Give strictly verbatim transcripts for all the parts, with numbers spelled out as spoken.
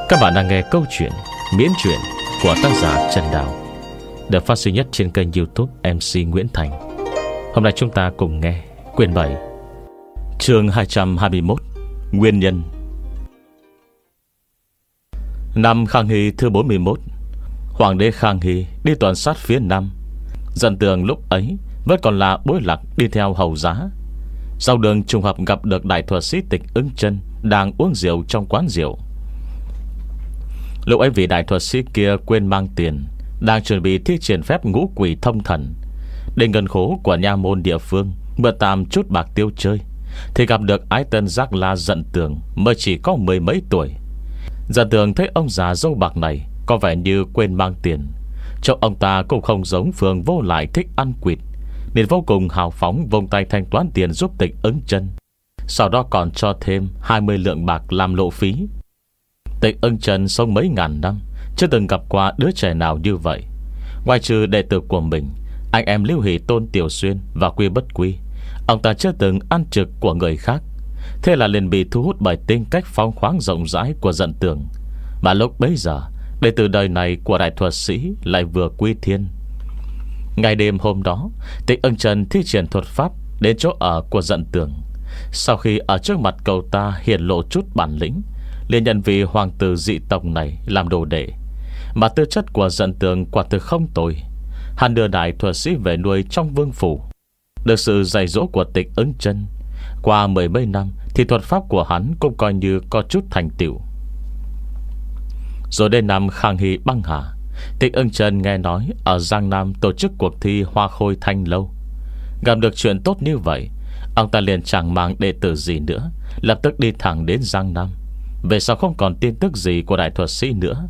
Các bạn đang nghe câu chuyện Miễn Truyện của tác giả Trần Đào, được phát sinh nhất trên kênh YouTube em xê Nguyễn Thành. Hôm nay chúng ta cùng nghe quyển bảy, chương hai trăm hai mươi mốt, Nguyên nhân. Năm Khang Hy thứ bốn mươi mốt, Hoàng đế Khang Hy đi tuần sát phía Nam. Dần Tường lúc ấy vẫn còn là bối lạc đi theo hầu giá. Sau đường trùng hợp gặp được đại thuật sĩ Tịch Ứng Chân đang uống rượu trong quán rượu. Lúc ấy vị đại thuật sĩ kia quên mang tiền, đang chuẩn bị thi triển phép ngũ quỷ thông thần để ngân khố của nha môn địa phương mượn tạm chút bạc tiêu chơi, thì gặp được ái tân giác la Dận Tường, mới chỉ có mười mấy tuổi. Dận Tường thấy ông già dâu bạc này có vẻ như quên mang tiền, trông ông ta cũng không giống Phường Vô Lại thích ăn quỵt, nên vô cùng hào phóng vung tay thanh toán tiền giúp Tịch Ứng Chân, sau đó còn cho thêm hai mươi lượng bạc làm lộ phí. Tịch Ứng Chân sống mấy ngàn năm, chưa từng gặp qua đứa trẻ nào như vậy. Ngoài trừ đệ tử của mình, anh em Lưu Hỷ, Tôn Tiểu Xuyên và Quy Bất Quy, ông ta chưa từng ăn trực của người khác. Thế là liền bị thu hút bởi tính cách phóng khoáng rộng rãi của Dận Tường. Mà lúc bấy giờ, đệ tử đời này của đại thuật sĩ lại vừa quy thiên. Ngày đêm hôm đó, Tịch Ứng Chân thi triển thuật pháp đến chỗ ở của Dận Tường. Sau khi ở trước mặt cậu ta hiển lộ chút bản lĩnh, liền nhận vị hoàng tử dị tộc này làm đồ đệ. Mà tư chất của Dận Tường quả thực không tồi. Hắn đưa đại thuật sĩ về nuôi trong vương phủ. Được sự dạy dỗ của Tịch Ứng Chân, qua mười mấy năm thì thuật pháp của hắn cũng coi như có chút thành tựu. Rồi đến năm Khang Hy băng hà, Tịch Ứng Chân nghe nói ở Giang Nam tổ chức cuộc thi Hoa Khôi Thanh Lâu. Gặp được chuyện tốt như vậy, ông ta liền chẳng mang đệ tử gì nữa, lập tức đi thẳng đến Giang Nam. Về sau không còn tin tức gì của đại thuật sĩ nữa.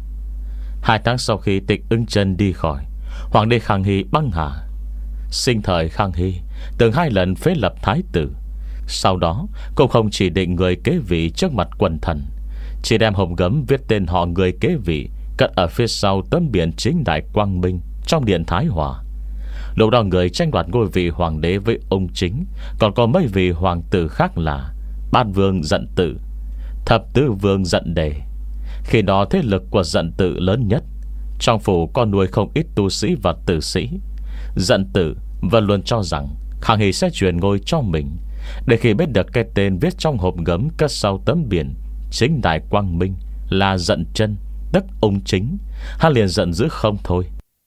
Hai tháng sau khi Tịch Ứng Chân đi khỏi, Hoàng đế Khang Hy băng hà. Sinh thời Khang Hy từng hai lần phế lập thái tử. Sau đó cũng không chỉ định người kế vị trước mặt quần thần, chỉ đem hồng gấm viết tên họ người kế vị cất ở phía sau tấm biển chính đại quang minh trong điện Thái Hòa. Lúc đó người tranh đoạt ngôi vị hoàng đế với ông chính còn có mấy vị hoàng tử khác là Bát Vương Dận Tử, Thập Tứ Vương Dận Đề. Khi đó thế lực của Dận Tử lớn nhất. Trong phủ con nuôi không ít tu sĩ và tử sĩ. Dận Tử vẫn luôn cho rằng Khang Hy sẽ truyền ngôi cho mình. Để khi biết được cái tên viết trong hộp gấm cất sau tấm biển chính đại quang minh là Dận Chân, tức ông chính, hắn liền giận dữ không thôi.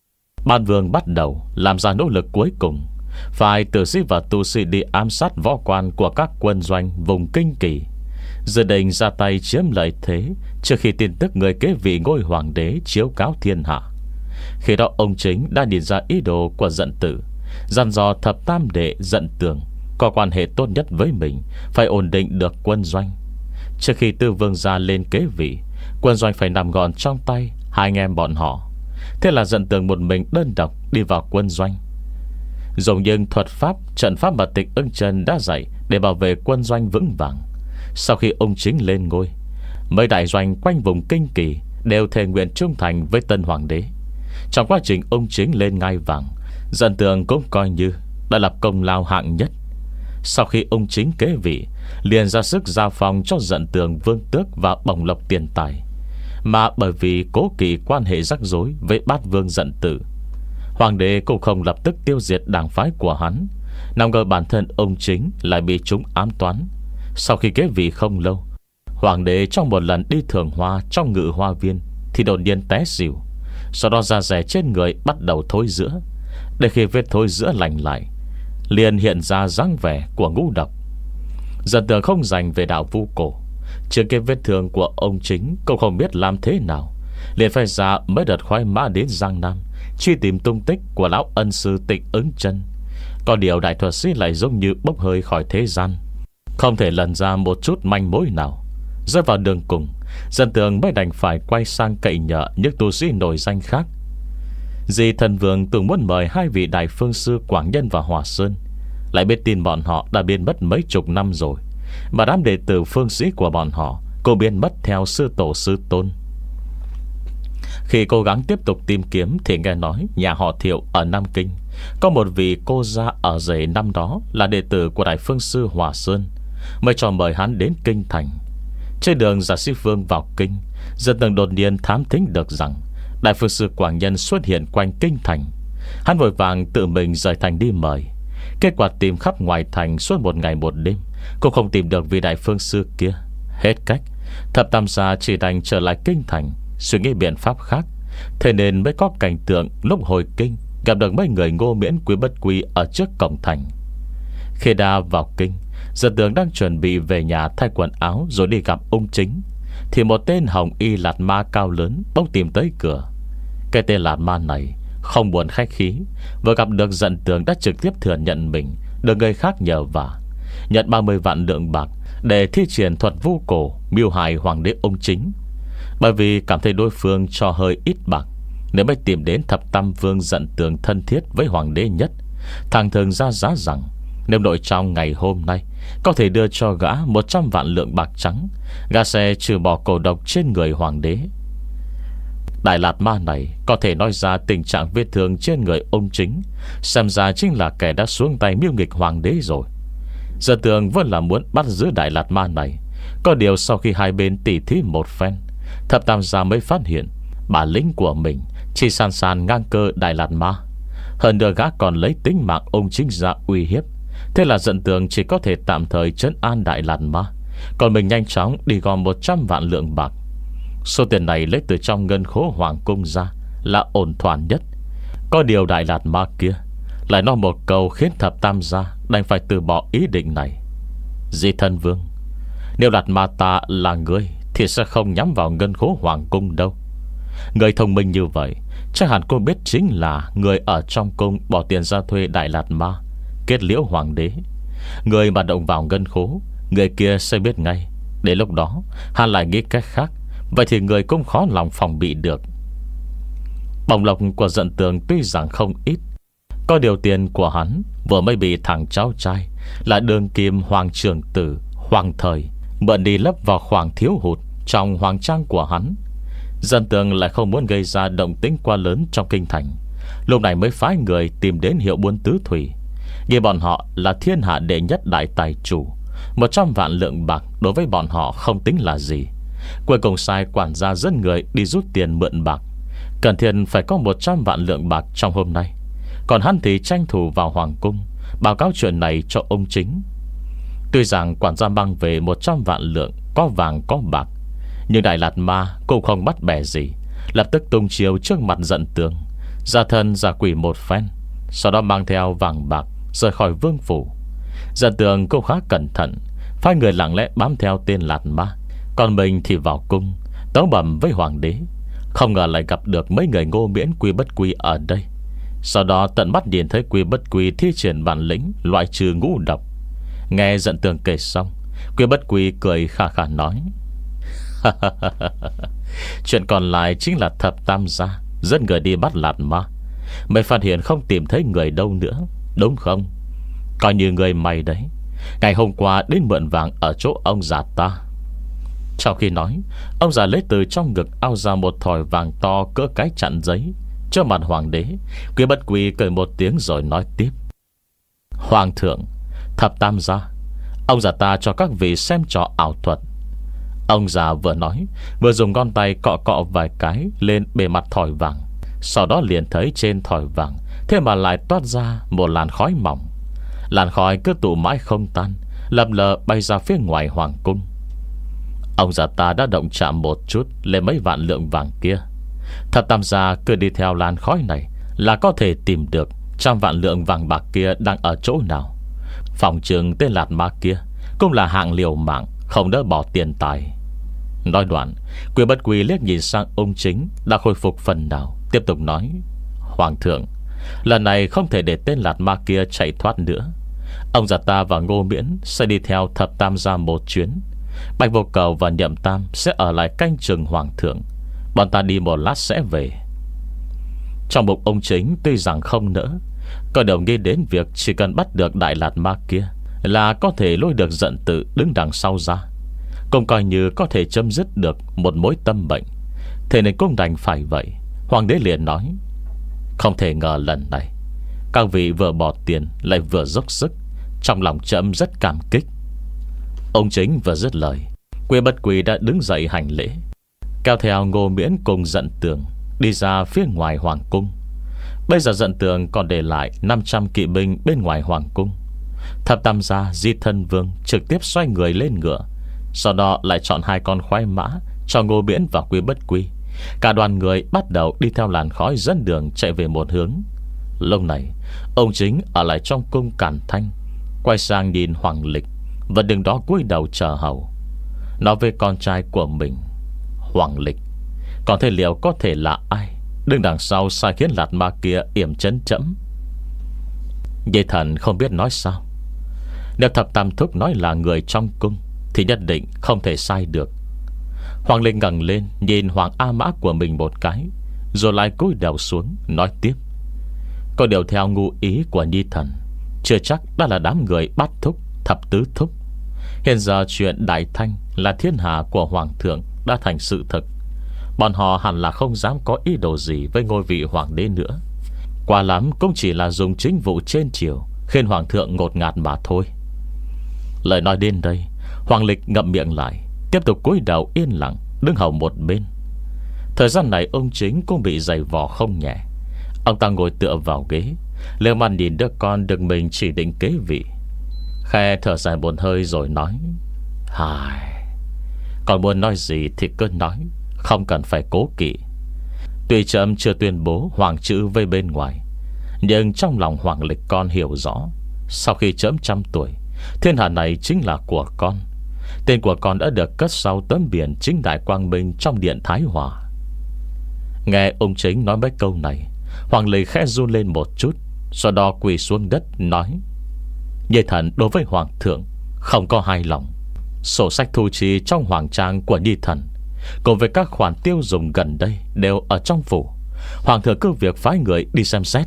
Ban Vương bắt đầu làm ra nỗ lực cuối cùng, phải tử sĩ và tu sĩ đi ám sát võ quan của các quân doanh vùng Kinh Kỳ, dự định ra tay chiếm lợi thế trước khi tin tức người kế vị ngôi hoàng đế chiếu cáo thiên hạ. Khi đó ông chính đã nhìn ra ý đồ của Dận Tử, dặn dò thập tam đệ Dận Tường có quan hệ tốt nhất với mình, phải ổn định được quân doanh. Trước khi Tư Vương gia lên kế vị, quân doanh phải nằm gọn trong tay hai anh em bọn họ. Thế là Dận Tường một mình đơn độc đi vào quân doanh, dùng những thuật pháp trận pháp mà Tịch Ứng Chân đã dạy để bảo vệ quân doanh vững vàng. Sau khi ông chính lên ngôi, mấy đại doanh quanh vùng Kinh Kỳ đều thề nguyện trung thành với tân hoàng đế. Trong quá trình ông chính lên ngai vàng, Dận Tường cũng coi như đã lập công lao hạng nhất. Sau khi ông chính kế vị, liền ra sức giao phong cho Dận Tường vương tước và bổng lộc tiền tài. Mà bởi vì cố kỵ quan hệ rắc rối với Bát Vương Dận Tử, hoàng đế cũng không lập tức tiêu diệt đảng phái của hắn. Nào ngờ bản thân ông chính lại bị chúng ám toán. Sau khi kế vị không lâu, hoàng đế trong một lần đi thưởng hoa trong Ngự Hoa Viên thì đột nhiên té xỉu. Sau đó da rẻ trên người bắt đầu thối rữa. Để khi vết thối rữa lành lại, liền hiện ra dáng vẻ của ngũ độc. Dận Tường không dành về đạo vu cổ, trước cái vết thương của ông chính cũng không biết làm thế nào, liền phải ra mấy đợt khoái mã đến Giang Nam truy tìm tung tích của lão ân sư Tịch Ứng Chân. Có điều đại thuật sĩ lại giống như bốc hơi khỏi thế gian, không thể lần ra một chút manh mối nào. Rơi vào đường cùng, Dận Tường mới đành phải quay sang cậy nhờ những tu sĩ nổi danh khác. Dì Thần Vương từng muốn mời hai vị đại phương sư Quảng Nhân và Hòa Sơn, lại biết tin bọn họ đã biến mất mấy chục năm rồi, mà đám đệ tử phương sĩ của bọn họ cũng biến mất theo sư tổ sư tôn. Khi cố gắng tiếp tục tìm kiếm thì nghe nói nhà họ Thiệu ở Nam Kinh có một vị cô gia ở rể năm đó là đệ tử của đại phương sư Hòa Sơn, mới cho mời hắn đến kinh thành. Trên đường Giả Sĩ Vương vào kinh Dân tường đột nhiên thám thính được rằng Đại Phương Sư Quảng Nhân xuất hiện quanh kinh thành. Hắn vội vàng tự mình rời thành đi mời. Kết quả tìm khắp ngoài thành suốt một ngày một đêm cũng không tìm được vị Đại Phương Sư kia. Hết cách, Thập Tam Gia chỉ đành trở lại kinh thành, suy nghĩ biện pháp khác. Thế nên mới có cảnh tượng lúc hồi kinh gặp được mấy người Ngô Miễn Quý Bất Quy ở trước cổng thành. Khi đã vào kinh, Dân Tường đang chuẩn bị về nhà thay quần áo rồi đi gặp ung chính, thì một tên hồng y lạt ma cao lớn bỗng tìm tới cửa. Cái tên lạt ma này không buồn khách khí, vừa gặp được Dân Tường đã trực tiếp thừa nhận mình được người khác nhờ vả, nhận ba mươi vạn lượng bạc để thi triển thuật vu cổ mưu hại hoàng đế ung chính. Bởi vì cảm thấy đối phương cho hơi ít bạc nên mới tìm đến Thập Tam Vương Dận Tường thân thiết với hoàng đế nhất. Thằng thường ra giá rằng nếu nội trong ngày hôm nay có thể đưa cho gã một trăm vạn lượng bạc trắng, gã sẽ trừ bỏ cổ độc trên người hoàng đế. Đại lạt ma này có thể nói ra tình trạng vết thương trên người ung chính, xem ra chính là kẻ đã xuống tay mưu nghịch hoàng đế rồi. Giờ Tường vẫn là muốn bắt giữ đại lạt ma này. Có điều sau khi hai bên tỉ thí một phen, Thập Tam Gia mới phát hiện bản lĩnh của mình chỉ sàn sàn ngang cơ đại lạt ma. Hơn nữa gã còn lấy tính mạng ung chính ra uy hiếp. Thế là Dận Tường chỉ có thể tạm thời trấn an đại lạt ma, còn mình nhanh chóng đi gom một trăm vạn lượng bạc. Số tiền này lấy từ trong ngân khố hoàng cung ra là ổn thỏa nhất. Có điều đại lạt ma kia lại nói một câu khiến Thập Tam Gia đành phải từ bỏ ý định này. Di Thân Vương, nếu lạt ma ta là người thì sẽ không nhắm vào ngân khố hoàng cung đâu. Người thông minh như vậy chắc hẳn cô biết chính là người ở trong cung bỏ tiền ra thuê đại lạt ma kết liễu hoàng đế. Người mà động vào ngân khố, người kia sẽ biết ngay. Đến lúc đó hắn lại nghĩ cách khác, vậy thì người cũng khó lòng phòng bị được. Bổng lộc của Dận Tường tuy rằng không ít, có điều tiền của hắn vừa mới bị thằng cháu trai là đương kim hoàng trưởng tử Hoàng Thời mượn đi lấp vào khoảng thiếu hụt trong hoàng trang của hắn. Dận Tường lại không muốn gây ra động tĩnh quá lớn trong kinh thành, lúc này mới phái người tìm đến Hiệu Buôn Tứ Thủy, nghĩ bọn họ là thiên hạ đệ nhất đại tài chủ. Một trăm vạn lượng bạc đối với bọn họ không tính là gì. Cuối cùng sai quản gia dẫn người đi rút tiền mượn bạc. Cần thiện phải có một trăm vạn lượng bạc trong hôm nay. Còn hắn thì tranh thủ vào hoàng cung báo cáo chuyện này cho ông chính. Tuy rằng quản gia mang về một trăm vạn lượng, có vàng có bạc, nhưng đại lạt ma cũng không bắt bẻ gì, lập tức tung chiêu trước mặt Dận Tường, ra thân ra quỷ một phen, sau đó mang theo vàng bạc rời khỏi vương phủ. Dận Tường cũng khá cẩn thận, phái người lặng lẽ bám theo tên lạt ma, còn mình thì vào cung tấu bẩm với hoàng đế. Không ngờ lại gặp được mấy người Ngô Miễn Quý Bất Quy ở đây. Sau đó tận mắt nhìn thấy Quý Bất Quy thi triển bản lĩnh loại trừ ngũ độc. Nghe Dận Tường kể xong, Quý Bất Quy cười khà khà nói: chuyện còn lại chính là Thập Tam Gia dẫn người đi bắt lạt ma, mới phát hiện không tìm thấy người đâu nữa, đúng không? Coi như người mày đấy. Ngày hôm qua đến mượn vàng ở chỗ ông già ta. Trong khi nói, ông già lấy từ trong ngực ao ra một thỏi vàng to cỡ cái chặn giấy trước mặt hoàng đế. Quý Bất Quy cười một tiếng rồi nói tiếp: Hoàng thượng, Thập Tam Gia, ông già ta cho các vị xem trò ảo thuật. Ông già vừa nói vừa dùng ngón tay cọ cọ vài cái lên bề mặt thỏi vàng. Sau đó liền thấy trên thỏi vàng thế mà lại toát ra một làn khói mỏng. Làn khói cứ tụ mãi không tan, lập lờ bay ra phía ngoài hoàng cung. Ông già ta đã động chạm một chút lên mấy vạn lượng vàng kia. Thập Tam Gia cứ đi theo làn khói này là có thể tìm được trăm vạn lượng vàng bạc kia đang ở chỗ nào. Phòng trường tên lạt ma kia cũng là hạng liều mạng, không đỡ bỏ tiền tài. Nói đoạn, Quý Bất Quy liếc nhìn sang ông chính đã khôi phục phần nào, tiếp tục nói: Hoàng thượng, lần này không thể để tên lạt ma kia chạy thoát nữa. Ông già ta và Ngô Miễn sẽ đi theo Thập Tam Gia một chuyến. Bạch Vô Cầu và Nhậm Tam sẽ ở lại canh chừng hoàng thượng. Bọn ta đi một lát sẽ về. Trong bụng ông chính tuy rằng không nỡ, có đồng nghĩ đến việc chỉ cần bắt được đại lạt ma kia là có thể lôi được Dận Tự đứng đằng sau ra, cũng coi như có thể chấm dứt được một mối tâm bệnh. Thế nên cũng đành phải vậy. Hoàng đế liền nói: Không thể ngờ lần này các vị vừa bỏ tiền lại vừa dốc sức, trong lòng trẫm rất cảm kích. Ông chính vừa dứt lời, Quý Bất Quy đã đứng dậy hành lễ. kéo theo Ngô Miễn cùng Dận Tường đi ra phía ngoài hoàng cung. Bây giờ Dận Tường còn để lại năm trăm kỵ binh bên ngoài hoàng cung. Thập Tam gia Di Thân Vương trực tiếp xoay người lên ngựa, sau đó lại chọn hai con khoái mã cho Ngô Miễn và Quy Bất Quy. Cả đoàn người bắt đầu đi theo làn khói dẫn đường chạy về một hướng. Lúc này ông chính ở lại trong cung Càn Thanh, quay sang nhìn Hoàng Lịch và đứng đó cúi đầu chờ hầu, nói với con trai của mình: Hoàng Lịch, còn thế liệu có thể là ai đứng đằng sau sai khiến Lạt Ma kia yểm trấn trẫm? Dây Thần không biết nói sao. Nếu Thập Tam Thúc nói là người trong cung thì nhất định không thể sai được. Hoàng Lịch ngẩng lên nhìn Hoàng A Mã của mình một cái, rồi lại cúi đầu xuống nói tiếp: có điều theo ngu ý của Nhi Thần, chưa chắc đã là đám người Bát Thúc, Thập Tứ Thúc. Hiện giờ chuyện Đại Thanh là thiên hạ của Hoàng thượng đã thành sự thực. Bọn họ hẳn là không dám có ý đồ gì với ngôi vị Hoàng đế nữa. Quả lắm cũng chỉ là dùng chính vụ trên triều khiến Hoàng thượng ngột ngạt mà thôi. Lời nói đến đây, Hoàng Lịch ngậm miệng lại, tiếp tục cúi đầu yên lặng đứng hầu một bên. Thời gian này ông chính cũng bị dày vò không nhẹ. Ông ta ngồi tựa vào ghế, liếc mắt nhìn đứa con được mình chỉ định kế vị, khe thở dài một hơi rồi nói: Hài, còn muốn nói gì thì cứ nói, không cần phải cố kỵ. Tuy trẫm chưa tuyên bố hoàng chữ với bên ngoài, nhưng trong lòng Hoàng Lịch con hiểu rõ, sau khi trẫm trăm tuổi, thiên hạ này chính là của con. Tên của con đã được cất sau tấm biển chính đại quang minh trong điện Thái Hòa. Nghe ông chính nói mấy câu này, Hoàng Lịch khẽ run lên một chút, sau đó quỳ xuống đất nói: Nhi Thần đối với Hoàng thượng không có hài lòng. Sổ sách thu chi trong hoàng trang của Nhi Thần cùng với các khoản tiêu dùng gần đây đều ở trong phủ. Hoàng thượng cứ việc phái người đi xem xét.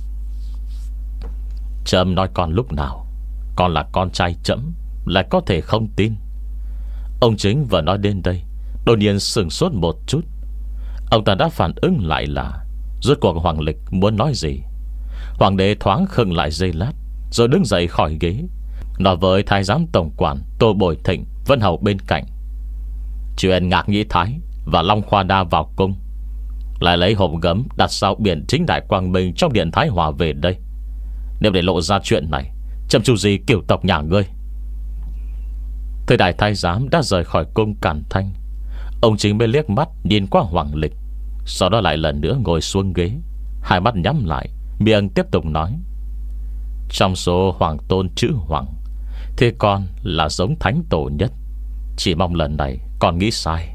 Trẫm nói con lúc nào con là con trai trẫm lại có thể không tin? Ông chính vừa nói đến đây, đột nhiên sửng sốt một chút. Ông ta đã phản ứng lại là rốt cuộc Hoàng Lịch muốn nói gì. Hoàng đế thoáng khựng lại giây lát, rồi đứng dậy khỏi ghế, nói với thái giám tổng quản Tô Bồi Thịnh vẫn hầu bên cạnh: Chuyện Ngạc Nhĩ Thái và Long Khoa Đa vào cung, lại lấy hộp gấm đặt sau biển chính đại quang minh trong điện Thái Hòa về đây. Nếu để lộ ra chuyện này, chậm chu gì kiểu tộc nhà ngươi. Thời đại thái giám đã rời khỏi cung Càn Thanh, ông chính mới liếc mắt nhìn qua Hoàng Lịch, sau đó lại lần nữa ngồi xuống ghế, hai mắt nhắm lại, miệng tiếp tục nói: Trong số hoàng tôn chữ Hoàng thì con là giống thánh tổ nhất. Chỉ mong lần này con nghĩ sai.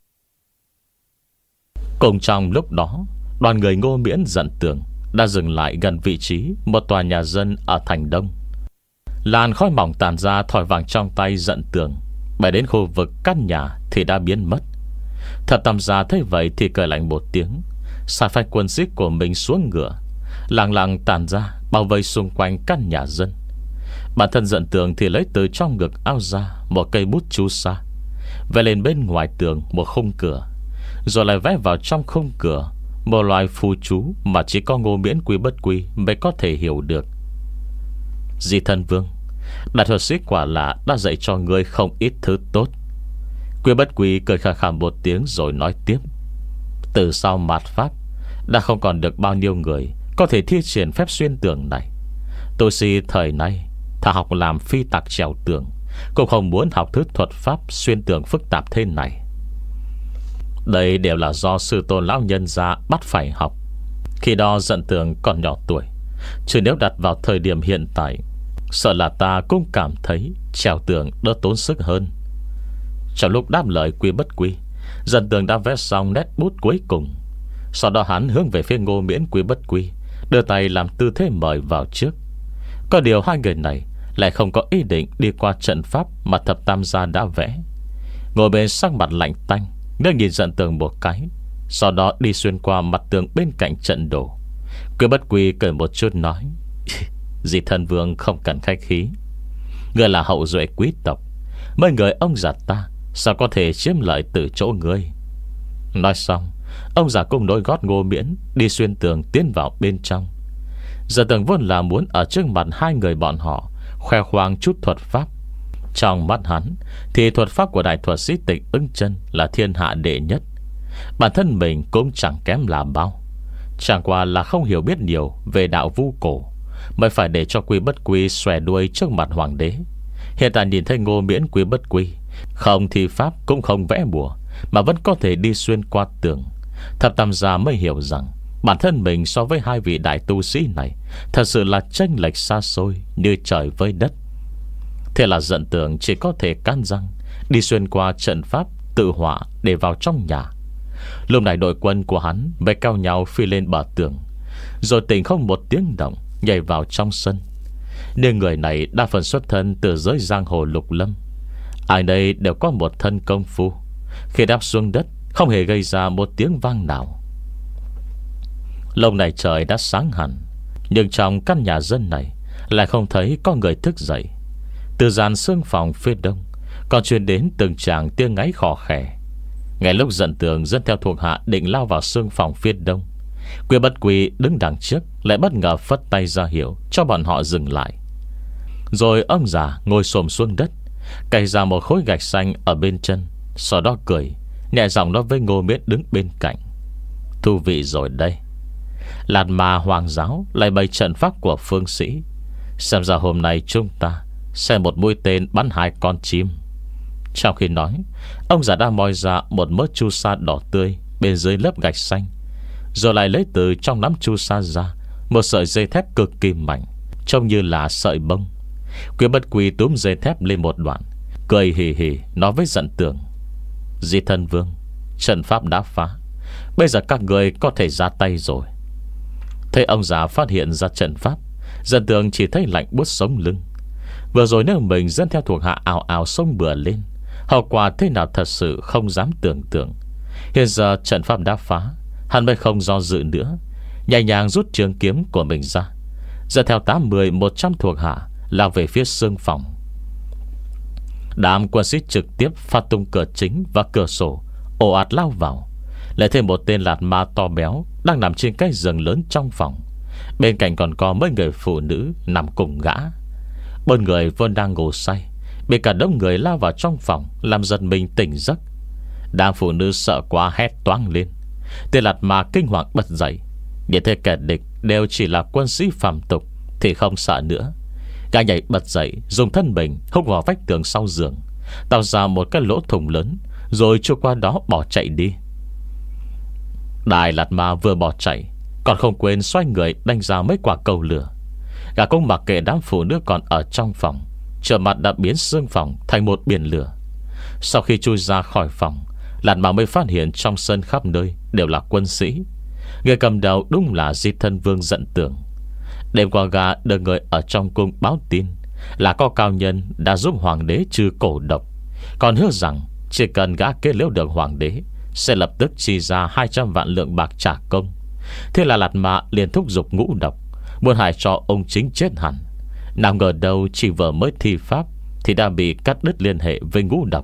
Cùng trong lúc đó, đoàn người Ngô Miễn Dận Tường đã dừng lại gần vị trí một tòa nhà dân ở thành Đông. Làn khói mỏng tàn ra thỏi vàng trong tay Dận Tường, bay đến khu vực căn nhà thì đã biến mất. Thập Tam gia thấy vậy thì cười lạnh một tiếng, sai phái quân sĩ của mình xuống ngựa, lặng lặng tàn ra bao vây xung quanh căn nhà dân. Bản thân Dận Tường thì lấy từ trong ngực áo ra một cây bút chú sa, vẽ lên bên ngoài tường một khung cửa, rồi lại vẽ vào trong khung cửa một loại phù chú mà chỉ có Ngô Miễn Quy Bất Quy mới có thể hiểu được. Di Thân Vương, đại thuật sĩ quả là đã dạy cho ngươi không ít thứ tốt. Quy Bất Quy cười khà khà một tiếng rồi nói tiếp: Từ sau mạt Pháp, đã không còn được bao nhiêu người có thể thi triển phép xuyên tường này. Tu sĩ thời nay thà học làm phi tặc trèo tường, cũng không muốn học thứ thuật pháp xuyên tường phức tạp thế này. Đây đều là do sư tôn lão nhân gia bắt phải học. Khi đó Dận Tường còn nhỏ tuổi, chứ nếu đặt vào thời điểm hiện tại, sợ là ta cũng cảm thấy trèo tường đỡ tốn sức hơn. Trong lúc đáp lời Quy Bất Quy, Dận Tường đã vẽ xong nét bút cuối cùng. Sau đó hắn hướng về phía Ngô Miễn Quy Bất Quy, đưa tay làm tư thế mời vào trước. Có điều hai người này lại không có ý định đi qua trận pháp mà Thập Tam gia đã vẽ. Ngồi bên sắc mặt lạnh tanh, ngước nhìn Dận Tường một cái, sau đó đi xuyên qua mặt tường bên cạnh trận đồ. Quy Bất Quy cười một chút nói: Di Thân Vương không cần khách khí, ngươi là hậu duệ quý tộc, mấy người ông già ta sao có thể chiếm lợi từ chỗ ngươi. Nói xong, ông già cùng đôi gót Ngô Miễn đi xuyên tường tiến vào bên trong. Dận Tường vốn là muốn ở trước mặt hai người bọn họ khoe khoang chút thuật pháp. Trong mắt hắn thì thuật pháp của đại thuật sĩ Tịch Ưng Chân là thiên hạ đệ nhất, Bản thân mình cũng chẳng kém là bao, chẳng qua là không hiểu biết nhiều về đạo vu cổ, mới phải để cho Quy Bất Quy xòe đuôi trước mặt hoàng đế. Hiện tại nhìn thấy Ngô Miễn Quy Bất Quy không thi pháp cũng không vẽ bùa, mà vẫn có thể đi xuyên qua tường. Thập Tam gia mới hiểu rằng bản thân mình so với hai vị đại tu sĩ này thật sự là chênh lệch xa xôi như trời với đất. Thế là Dận Tường chỉ có thể can răng đi xuyên qua trận pháp tự hỏa để vào trong nhà. Lúc này đội quân của hắn mới cao nhau phi lên bờ tường, rồi tỉnh không một tiếng động nhảy vào trong sân. Nhưng người này đa phần xuất thân từ giới giang hồ lục lâm, ai đây đều có một thân công phu. Khi đáp xuống đất không hề gây ra một tiếng vang nào. Lúc này trời đã sáng hẳn, nhưng trong căn nhà dân này lại không thấy có người thức dậy. Từ dàn xương phòng phía đông còn truyền đến từng tràng tiếng ngáy khò khè. Ngay lúc Dận Tường dẫn theo thuộc hạ định lao vào xương phòng phía đông, Quy Bất Quy đứng đằng trước lại bất ngờ phất tay ra hiệu cho bọn họ dừng lại. Rồi ông già ngồi xổm xuống đất, cày ra một khối gạch xanh ở bên chân, sau đó cười nhẹ giọng nói với Ngô Miễn đứng bên cạnh: "Thú vị rồi đây. Lạt Ma hoàng giáo lại bày trận pháp của phương sĩ, xem ra hôm nay chúng ta sẽ một mũi tên bắn hai con chim." Trong khi nói, ông già đã moi ra một mớ chu sa đỏ tươi bên dưới lớp gạch xanh, rồi lại lấy từ trong nắm chu sa ra một sợi dây thép cực kỳ mạnh, trông như là sợi bông. Quy Bất Quy túm dây thép lên một đoạn, cười hì hì nói với Dận Tường: "Di Thân Vương, trận pháp đã phá, bây giờ các người có thể ra tay rồi." Thấy ông già phát hiện ra trận pháp, Dận Tường chỉ thấy lạnh buốt sống lưng. Vừa rồi nếu mình dẫn theo thuộc hạ ào ào xông bừa lên, hậu quả thế nào thật sự không dám tưởng tượng. Hiện giờ trận pháp đã phá, hắn mới không do dự nữa, nhẹ nhàng rút trường kiếm của mình ra, dẫn theo tám mươi một trăm thuộc hạ lao về phía xương phòng. Đám quân sĩ trực tiếp phá tung cửa chính và cửa sổ, ồ ạt lao vào. Lại thêm một tên Lạt Ma to béo đang nằm trên cái giường lớn trong phòng. Bên cạnh còn có mấy người phụ nữ nằm cùng gã. Bốn người vốn đang ngủ say bị cả đống người lao vào trong phòng làm giật mình tỉnh giấc. Đám phụ nữ sợ quá hét toáng lên. Tên Lạt Ma kinh hoàng bật dậy, nhìn thấy kẻ địch đều chỉ là quân sĩ phàm tục thì không sợ nữa. Gã nhảy bật dậy, dùng thân mình húc vào vách tường sau giường, tạo ra một cái lỗ thủng lớn, rồi chui qua đó bỏ chạy đi. Đại Lạt Ma vừa bỏ chạy còn không quên xoay người đánh ra mấy quả cầu lửa. Gã cũng mặc kệ đám phụ nữ còn ở trong phòng, trở mặt đã biến xương phòng thành một biển lửa. Sau khi chui ra khỏi phòng, Lạt Ma mới phát hiện trong sân khắp nơi đều là quân sĩ. Người cầm đầu đúng là Di Thân Vương Dận Tường. Đêm qua gã được người ở trong cung báo tin là có cao nhân đã giúp hoàng đế trừ cổ độc, còn hứa rằng chỉ cần gã kết liễu được hoàng đế sẽ lập tức chi ra hai trăm vạn lượng bạc trả công. Thế là Lạt Ma liền thúc giục ngũ độc, muốn hại cho ông chính chết hẳn. Nào ngờ đâu chỉ vừa mới thi pháp thì đã bị cắt đứt liên hệ với ngũ độc.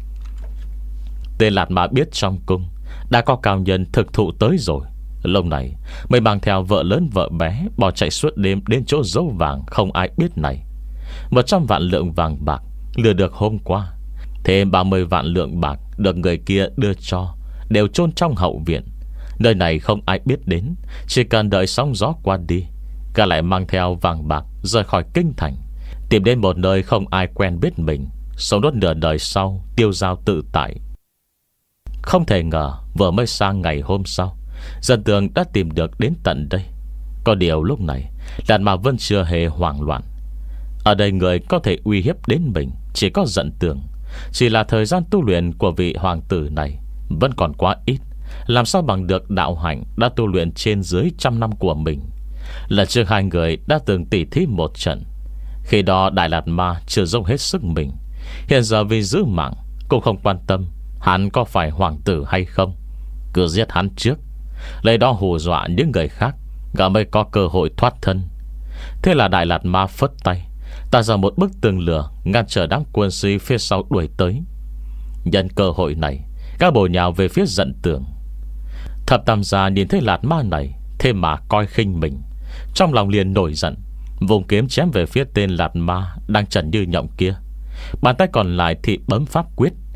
Tên Lạt Ma biết trong cung đã có cao nhân thực thụ tới rồi, lúc này mới mang theo vợ lớn vợ bé bỏ chạy suốt đêm đến chỗ giấu vàng không ai biết này. Một trăm vạn lượng vàng bạc lừa được hôm qua, thêm ba mươi vạn lượng bạc được người kia đưa cho, đều chôn trong hậu viện. Nơi này không ai biết đến, chỉ cần đợi sóng gió qua đi, gã lại mang theo vàng bạc rời khỏi kinh thành, tìm đến một nơi không ai quen biết mình, sống nốt nửa đời sau tiêu dao tự tại. Không thể ngờ vừa mới sang ngày hôm sau, Dận Tường đã tìm được đến tận đây. Có điều lúc này Lạt Ma vẫn chưa hề hoảng loạn. Ở đây người có thể uy hiếp đến mình chỉ có Dận Tường. Chỉ là thời gian tu luyện của vị hoàng tử này vẫn còn quá ít, làm sao bằng được đạo hạnh đã tu luyện trên dưới trăm năm của mình. Lần trước hai người đã từng tỉ thí một trận, khi đó Đại Lạt Ma chưa dốc hết sức mình. Hiện giờ vì giữ mạng cũng không quan tâm hắn có phải hoàng tử hay không, cứ giết hắn trước, lấy đó hù dọa những người khác, gã mới có cơ hội thoát thân. Thế là Đại Lạt Ma phất tay tạo ra một bức tường lửa ngăn trở đám quân sĩ phía sau đuổi tới. Nhân cơ hội này, gã bổ nhào về phía Dận Tường. Thập Tam gia nhìn thấy Lạt Ma này thế mà coi khinh mình, trong lòng liền nổi giận, vùng kiếm chém về phía tên Lạt Ma đang trần như nhộng kia. Bàn tay còn lại thì bấm pháp quyết,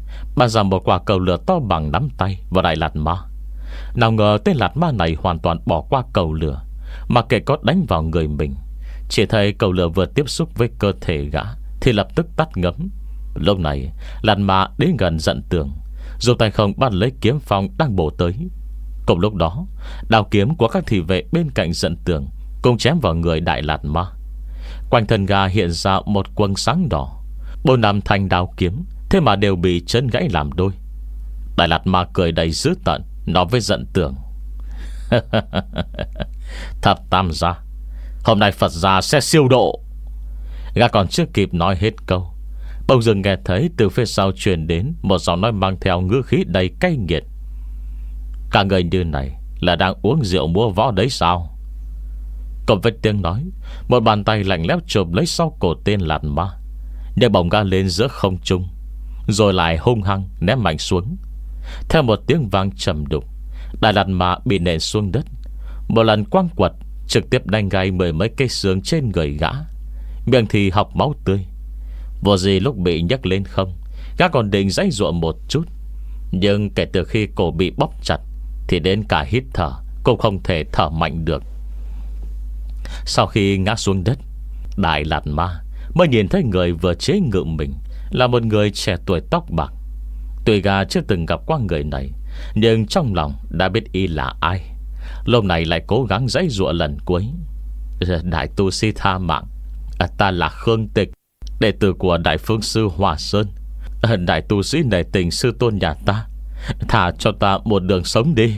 Bắn ra một quả cầu lửa to bằng nắm tay vào Đại Lạt Ma. Nào ngờ tên Lạt Ma này hoàn toàn bỏ qua cầu lửa, mà kể có đánh vào người mình. Chỉ thấy cầu lửa vừa tiếp xúc với cơ thể gã thì lập tức tắt ngấm. Lúc này Lạt Ma đến gần Dận Tường, dùng tay không bắt lấy kiếm phong đang bổ tới. Cùng lúc đó, đao kiếm của các thị vệ bên cạnh Dận Tường cùng chém vào người Đại Lạt Ma. Quanh thân gã hiện ra một quầng sáng đỏ. Bốn năm thanh đao kiếm thế mà đều bị chấn gãy làm đôi. Đại Lạt Ma cười đầy dữ tợn, nói với Dận Tường: Thập Tam gia, hôm nay Phật gia sẽ siêu độ. Gã còn chưa kịp nói hết câu, bỗng dưng nghe thấy từ phía sau truyền đến một giọng nói mang theo ngữ khí đầy cay nghiệt: Cả người như này là đang uống rượu mua võ đấy sao? Cùng với tiếng nói, một bàn tay lạnh lẽo chụp lấy sau cổ tên Lạt Ma, nhấc bổng gã lên giữa không trung, rồi lại hung hăng ném mạnh xuống. Theo một tiếng vang trầm đục, Đại Lạt Ma bị nện xuống đất. Một lần quăng quật trực tiếp đánh gai mười mấy cây xương trên người gã, miệng thì học máu tươi. Vô gì lúc bị nhấc lên không, gã còn định giãy giụa một chút, nhưng kể từ khi cổ bị bóp chặt thì đến cả hít thở cũng không thể thở mạnh được. Sau khi ngã xuống đất, Đại Lạt Ma mới nhìn thấy người vừa chế ngự mình là một người trẻ tuổi tóc bạc. Tuy gã chưa từng gặp qua người này, nhưng trong lòng đã biết y là ai. Lúc này lại cố gắng giãy giụa lần cuối: Đại tu sĩ tha mạng, ta là Khương Tịch, đệ tử của Đại Phương Sư Hòa Sơn. Đại tu sĩ nể tình sư tôn nhà ta, thả cho ta một đường sống đi.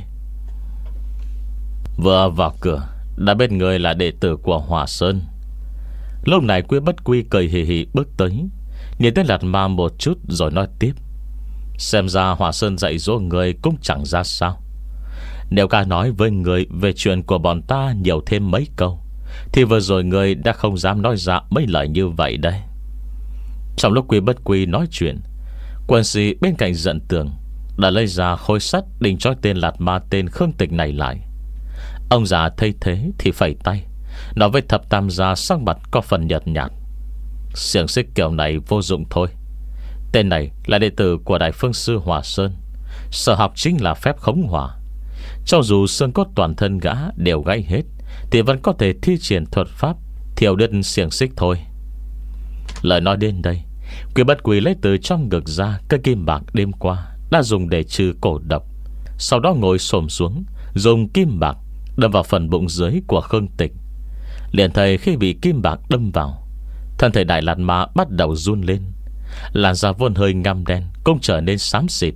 Vừa vào cửa đã biết người là đệ tử của Hòa Sơn. Lúc này Quý Bất Quy cười hì hì bước tới, nhìn tới Lạt Ma một chút rồi nói tiếp: Xem ra Hòa Sơn dạy dỗ người cũng chẳng ra sao. Nếu ca nói với người về chuyện của bọn ta nhiều thêm mấy câu, thì vừa rồi người đã không dám nói ra mấy lời như vậy đây. Trong lúc Quý Bất Quy nói chuyện, quân sĩ bên cạnh Dận Tường đã lấy ra khối sắt định trói tên Lạt Ma tên Khương Tịch này lại. Ông già thấy thế thì phẩy tay, nói với Thập Tam gia sắc mặt có phần nhợt nhạt: Xiềng xích kiểu này vô dụng thôi. Tên này là đệ tử của Đại Phương Sư Hòa Sơn, sở học chính là phép khống hỏa. Cho dù xương cốt toàn thân gã đều gãy hết thì vẫn có thể thi triển thuật pháp thiêu đứt xiềng xích thôi. Lời nói đến đây, Quý Bất Quy lấy từ trong ngực ra cây kim bạc đêm qua đã dùng để trừ cổ độc. Sau đó ngồi xổm xuống, dùng kim bạc đâm vào phần bụng dưới của Khương Tịch. Liền thấy khi bị kim bạc đâm vào, thân thể Đại Lạt Ma bắt đầu run lên, làn da vốn hơi ngăm đen cũng trở nên xám xịt.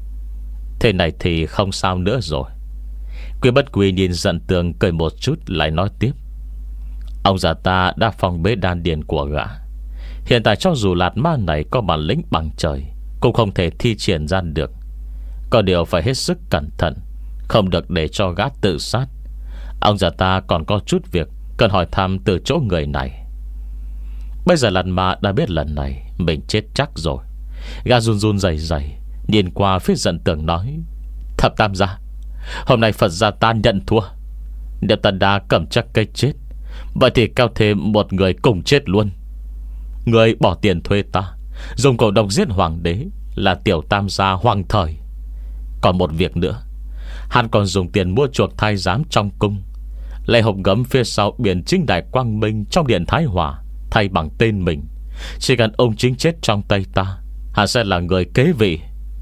Thế này thì không sao nữa rồi. Quý Bất Quy nhìn Dận Tường cười một chút, lại nói tiếp: Ông già ta đã phong bế đan điền của gã. Hiện tại cho dù Lạt Ma này có bản lĩnh bằng trời cũng không thể thi triển ra được. Có điều phải hết sức cẩn thận, không được để cho gã tự sát. Ông già ta còn có chút việc cần hỏi thăm từ chỗ người này. Bây giờ Lạt Ma đã biết lần này mình chết chắc rồi. Gã run run rẩy rẩy nhìn qua phía Dận Tường nói: Thập Tam gia, hôm nay Phật gia ta nhận thua. Nếu ta đã cầm chắc cây chết, vậy thì cao thêm một người cùng chết luôn. Người bỏ tiền thuê ta, dùng cổ độc giết hoàng đế là Tiểu Tam gia Hoàng Thời. Còn một việc nữa, hắn còn dùng tiền mua chuộc thái giám trong cung, lấy hộp gấm phía sau biển Chính Đại Quang Minh trong điện Thái Hòa thay bằng tên mình. Chỉ cần ông chính chết trong tay ta, hắn sẽ là người kế vị.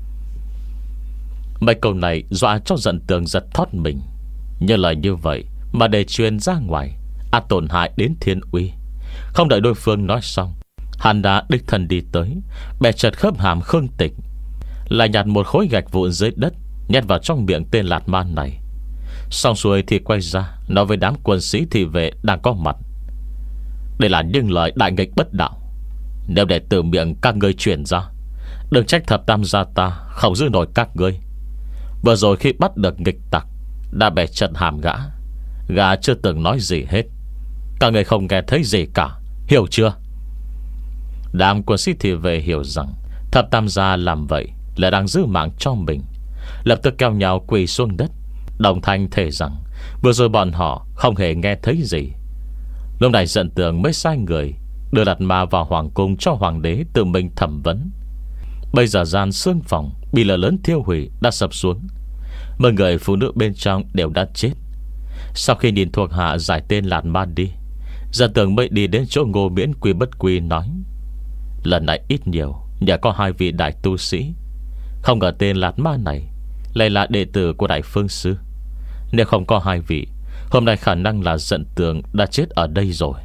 Mấy câu này dọa cho Dận Tường giật thót mình. Như lời như vậy mà để truyền ra ngoài, ắt tổn hại đến thiên uy. Không đợi đối phương nói xong, hắn đã đích thân đi tới, bẻ chật khớp hàm Khương Tịch, lại nhặt một khối gạch vụn dưới đất nhét vào trong miệng tên Lạt Ma này. Xong xuôi thì quay ra nói với đám quân sĩ thị vệ đang có mặt: Đây là những lời đại nghịch bất đạo. Nếu để từ miệng các ngươi truyền ra, đừng trách Thập Tam gia ta không giữ nổi các ngươi. Vừa rồi khi bắt được nghịch tặc, đã bẻ chật hàm gã. Gã chưa từng nói gì hết, các người không nghe thấy gì cả, hiểu chưa? Đám quân sĩ thị vệ hiểu rằng Thập Tam gia làm vậy là đang giữ mạng cho mình, lập tức kéo nhau quỳ xuống đất, đồng thanh thề rằng vừa rồi bọn họ không hề nghe thấy gì. Lúc này Dận Tường mới sai người đưa Lạt Ma vào hoàng cung cho hoàng đế tự mình thẩm vấn. Bây giờ gian xương phòng bị lửa lớn thiêu hủy đã sập xuống. Mọi người phụ nữ bên trong đều đã chết. Sau khi nhìn thuộc hạ giải tên Lạt Ma đi, Dân Tường mới đi đến chỗ Ngô Miễn Quy Bất Quy nói: lần này ít nhiều nhờ có hai vị đại tu sĩ. Không ngờ tên Lạt Ma này lại là đệ tử của Đại Phương Sư. Nếu không có hai vị, hôm nay khả năng là Dân Tường đã chết ở đây rồi.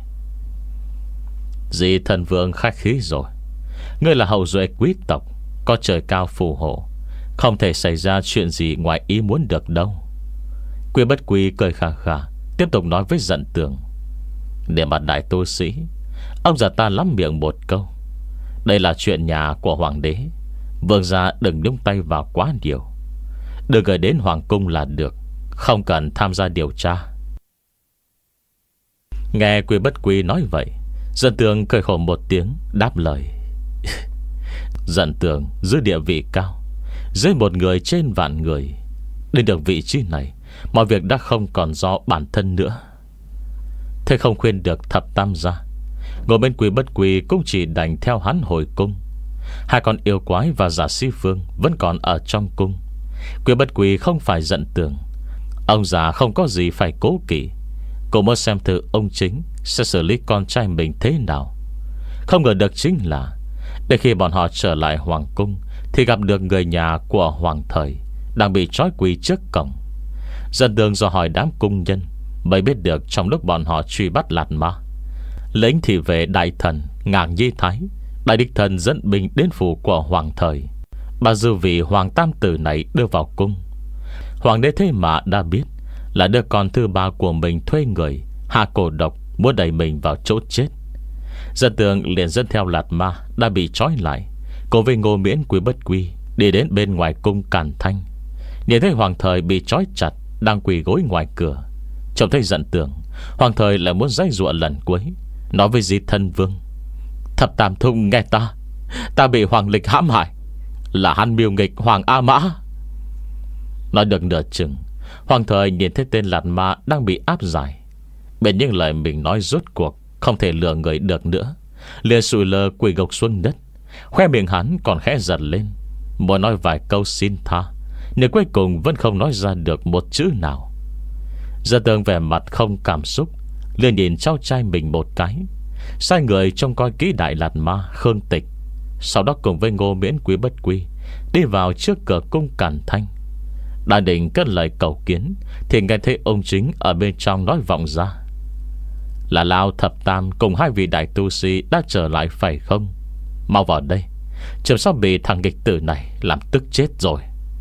Dì thần vương khách khí rồi. Ngươi là hậu duệ quý tộc, có trời cao phù hộ, không thể xảy ra chuyện gì ngoài ý muốn được đâu. Quy Bất Quy cười khà khà, tiếp tục nói với Dận Tường: để mặt đại tu sĩ, ông già ta lắm miệng một câu: đây là chuyện nhà của hoàng đế, vương gia đừng nhúng tay vào quá nhiều. Đừng gửi đến hoàng cung là được, không cần tham gia điều tra. Nghe Quy Bất Quy nói vậy, Dận Tường cười khổ một tiếng, đáp lời: Dận Tường dưới địa vị cao, dưới một người trên vạn người. Đến được vị trí này, mọi việc đã không còn do bản thân nữa. Thế không khuyên được thập tam gia, ngồi bên Quy Bất Quy cũng chỉ đành theo hắn hồi cung. Hai con yêu quái và giả sĩ vương vẫn còn ở trong cung. Quy Bất Quy không phải Dận Tường, ông già không có gì phải cố kỵ. Cô muốn xem thử ông chính sẽ xử lý con trai mình thế nào. Không ngờ được chính là đến khi bọn họ trở lại hoàng cung thì gặp được người nhà của hoàng thời đang bị trói quỳ trước cổng. Dần đường do hỏi đám cung nhân mới biết được trong lúc bọn họ truy bắt Lạt Ma, lĩnh thị vệ đại thần Ngàng Nhi Thái đại đích thần dẫn binh đến phủ của hoàng thời, bà dư vị hoàng tam tử này đưa vào cung. Hoàng đế thế mà đã biết là đứa con thứ ba của mình thuê người hạ cổ độc, muốn đẩy mình vào chỗ chết. Dân Tường liền dẫn theo Lạt Ma đã bị trói lại, cùng với Ngô Miễn Quy Bất Quy đi đến bên ngoài cung Càn Thanh. Nhìn thấy hoàng thời bị trói chặt đang quỳ gối ngoài cửa, trông thấy Dận Tường, hoàng thời lại muốn giãy giụa lần cuối, nói với Di Thân Vương: thập tam thung nghe ta, ta bị hoàng lịch hãm hại, là hắn mưu nghịch hoàng A Mã. Nói được nửa chừng, hoàng thời nhìn thấy tên Lạt Ma đang bị áp giải, bên những lời mình nói rốt cuộc không thể lừa người được nữa, liền sụi lơ quỳ gục xuống đất. Khoe miệng hắn còn khẽ giật lên, muốn nói vài câu xin tha, nhưng cuối cùng vẫn không nói ra được một chữ nào. Gia Tường vẻ mặt không cảm xúc, liền nhìn cháu trai mình một cái, sai người trông coi kỹ đại Lạt Ma Khương Tịch. Sau đó cùng với Ngô Miễn Quy Bất Quy đi vào trước cửa cung Càn Thanh. Đang định cất lời cầu kiến thì nghe thấy ông chính ở bên trong nói vọng ra: là Lao Thập Tam cùng hai vị đại tu sĩ đã trở lại phải không? Mau vào đây, chừng sao bị thằng nghịch tử này làm tức chết rồi.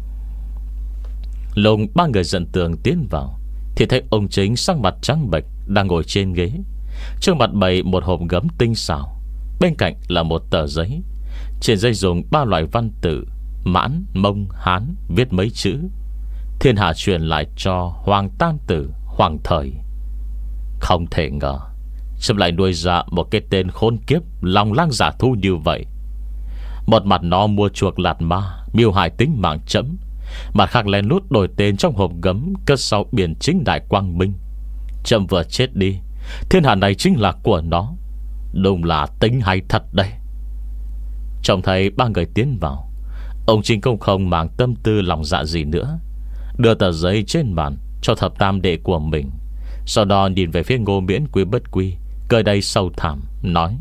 Lúc ba người Dận Tường tiến vào thì thấy ông chính sắc mặt trắng bệch đang ngồi trên ghế, trước mặt bày một hộp gấm tinh xảo, bên cạnh là một tờ giấy. Trên giấy dùng ba loại văn tự Mãn, Mông, Hán viết mấy chữ: thiên hạ truyền lại cho Hoàng Tam Tử Hoàng Thời. Không thể ngờ Sâm lại nuôi ra một cái tên khốn kiếp lòng lang giả thu như vậy. Một mặt nó mua chuộc Lạt Ma, mưu hại tính mạng chấm, mặt khác lén lút đổi tên trong hộp gấm cất sau biển chính đại quang minh. Chậm vừa chết đi, thiên hạ này chính là của nó. Đúng là tính hay thật đây. Trông thấy ba người tiến vào, ông Trình Công không mang tâm tư lòng dạ gì nữa, đưa tờ giấy trên bàn cho thập tam đệ của mình. Sau đó nhìn về phía Ngô Miễn Quy Bất Quy, cười đầy sâu thẳm nói: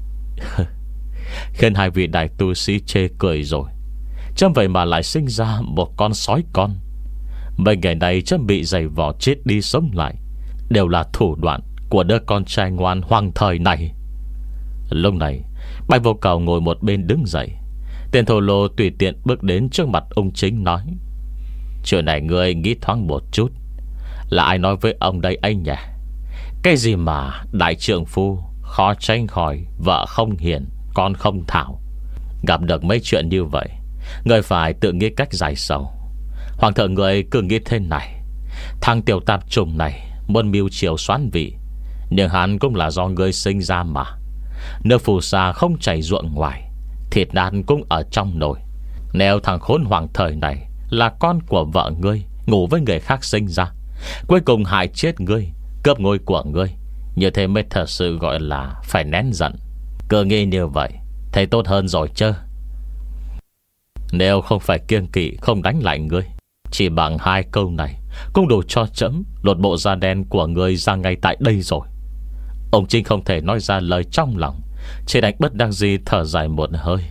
khen hai vị đại tu sĩ chê cười rồi, chấm vậy mà lại sinh ra một con sói con. Mấy ngày này chấm bị giày vò chết đi sống lại đều là thủ đoạn của đứa con trai ngoan Hoàng Thời này. Lúc này Bạch Vô Cầu ngồi một bên đứng dậy. Tên thô lô tùy tiện bước đến trước mặt ông chính nói: chuyện này ngươi nghĩ thoáng một chút, là ai nói với ông đây anh nhỉ? Cái gì mà đại trượng phu khó tránh khỏi vợ không hiền con không thảo. Gặp được mấy chuyện như vậy, người phải tự nghĩ cách giải sầu. Hoàng thượng người cứ nghĩ thế này: thằng tiểu tạp trùng này muốn mưu chiều xoán vị, nhưng hắn cũng là do người sinh ra mà. Nước phù sa không chảy ruộng ngoài, thịt nát cũng ở trong nồi. Nếu thằng khốn Hoàng Thời này là con của vợ ngươi, ngủ với người khác sinh ra, cuối cùng hại chết ngươi, cướp ngôi của ngươi, như thế mới thật sự gọi là phải nén giận. Cứ nghĩ như vậy thấy tốt hơn rồi chứ. Nếu không phải kiêng kỵ không đánh lại ngươi, chỉ bằng hai câu này cũng đủ cho trẫm lột bộ da đen của ngươi ra ngay tại đây rồi. Ông Chính không thể nói ra lời trong lòng, chỉ đành bất đắc dĩ thở dài một hơi.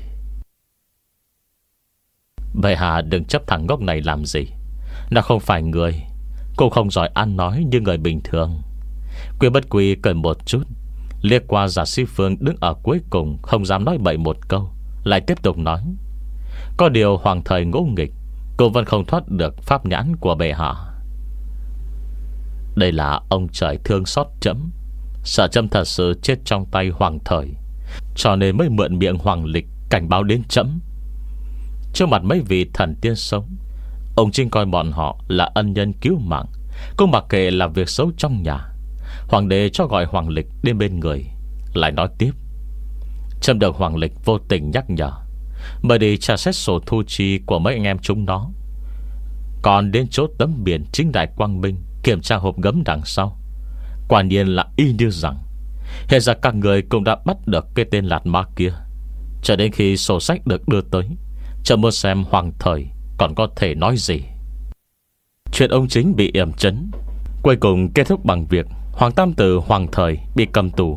Bệ hạ đừng chấp thằng ngốc này làm gì. Nó không phải người, cũng không giỏi ăn nói như người bình thường. Quy Bất Quy cười một chút, liếc qua Giả Sĩ Phương đứng ở cuối cùng, không dám nói bậy một câu, lại tiếp tục nói: có điều hoàng thời ngỗ nghịch, cô vẫn không thoát được pháp nhãn của bệ hạ. Đây là ông trời thương xót trẫm, sợ trẫm thật sự chết trong tay hoàng thời, cho nên mới mượn miệng hoàng lịch cảnh báo đến trẫm. Trước mặt mấy vị thần tiên sống, ông Trinh coi bọn họ là ân nhân cứu mạng, cũng mặc kệ là việc xấu trong nhà. Hoàng đế cho gọi hoàng lịch đến bên người, lại nói tiếp: trẫm được hoàng lịch vô tình nhắc nhở, mời đi tra xét sổ thu chi của mấy anh em chúng nó. Còn đến chỗ tấm biển chính đại quang minh, kiểm tra hộp gấm đằng sau, quả nhiên là y như rằng hiện giờ các người cũng đã bắt được cái tên Lạt Ma kia. Cho đến khi sổ sách được đưa tới, trẫm muốn xem hoàng thời còn có thể nói gì. Chuyện ông Chính bị yểm trấn cuối cùng kết thúc bằng việc Hoàng Tam Tử hoàng thời bị cầm tù.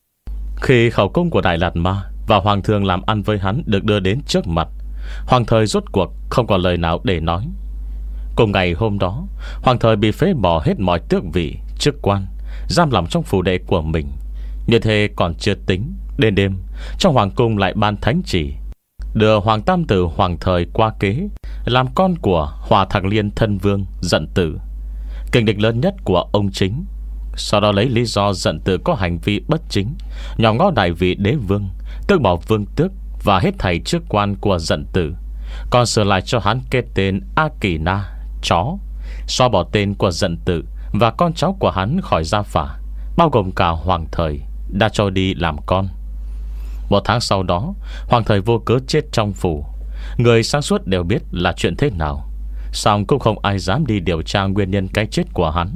Khi khẩu cung của Đại Lạt Ma và hoàng thượng làm ăn với hắn được đưa đến trước mặt, hoàng thời rốt cuộc không còn lời nào để nói. Cùng ngày hôm đó, hoàng thời bị phế bỏ hết mọi tước vị, chức quan, giam lòng trong phủ đệ của mình. Như thế còn chưa tính, đến đêm trong hoàng cung lại ban thánh chỉ đưa Hoàng Tam Tử hoàng thời qua kế, làm con của Hòa Thạc Liên thân vương Dận Tử, kình địch lớn nhất của ông Chính. Sau đó lấy lý do Dận Tử có hành vi bất chính, nhòm ngó đại vị đế vương, tước bỏ vương tước và hết thảy chức quan của Dận Tử, còn sửa lại cho hắn kết tên A Kỳ Na, chó, xóa bỏ tên của Dận Tử và con cháu của hắn khỏi gia phả, bao gồm cả hoàng thời, đã cho đi làm con. Một tháng sau đó, hoàng thời vô cớ chết trong phủ. Người sáng suốt đều biết là chuyện thế nào, song cũng không ai dám đi điều tra nguyên nhân cái chết của hắn.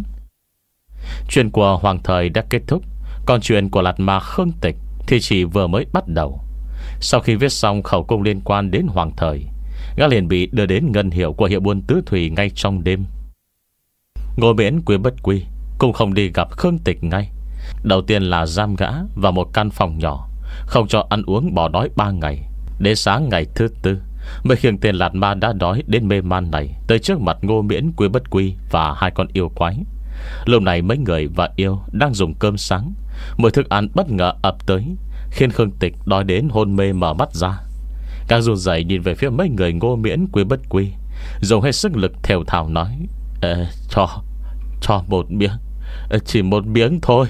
Chuyện của hoàng thời đã kết thúc, còn chuyện của Lạt Ma Khương Tịch thì chỉ vừa mới bắt đầu. Sau khi viết xong khẩu cung liên quan đến hoàng thời, gã liền bị đưa đến ngân hiệu của hiệu buôn tứ thủy ngay trong đêm. Ngô Miễn Quy Bất Quy cũng không đi gặp Khương Tịch ngay. Đầu tiên là giam gã vào một căn phòng nhỏ, không cho ăn uống bỏ đói ba ngày. Đến sáng ngày thứ tư mới khiêng tên Lạt Ma đã đói đến mê man này tới trước mặt Ngô Miễn Quy Bất Quy và hai con yêu quái. Lúc này mấy người và yêu đang dùng cơm sáng, mùi thức ăn bất ngờ ập tới, khiến Khương Tịch đói đến hôn mê mở mắt ra. Càng run rẩy nhìn về phía mấy người Ngô Miễn Quy Bất Quy, dùng hết sức lực thều thào nói: Ê, Cho Cho một miếng, chỉ một miếng thôi.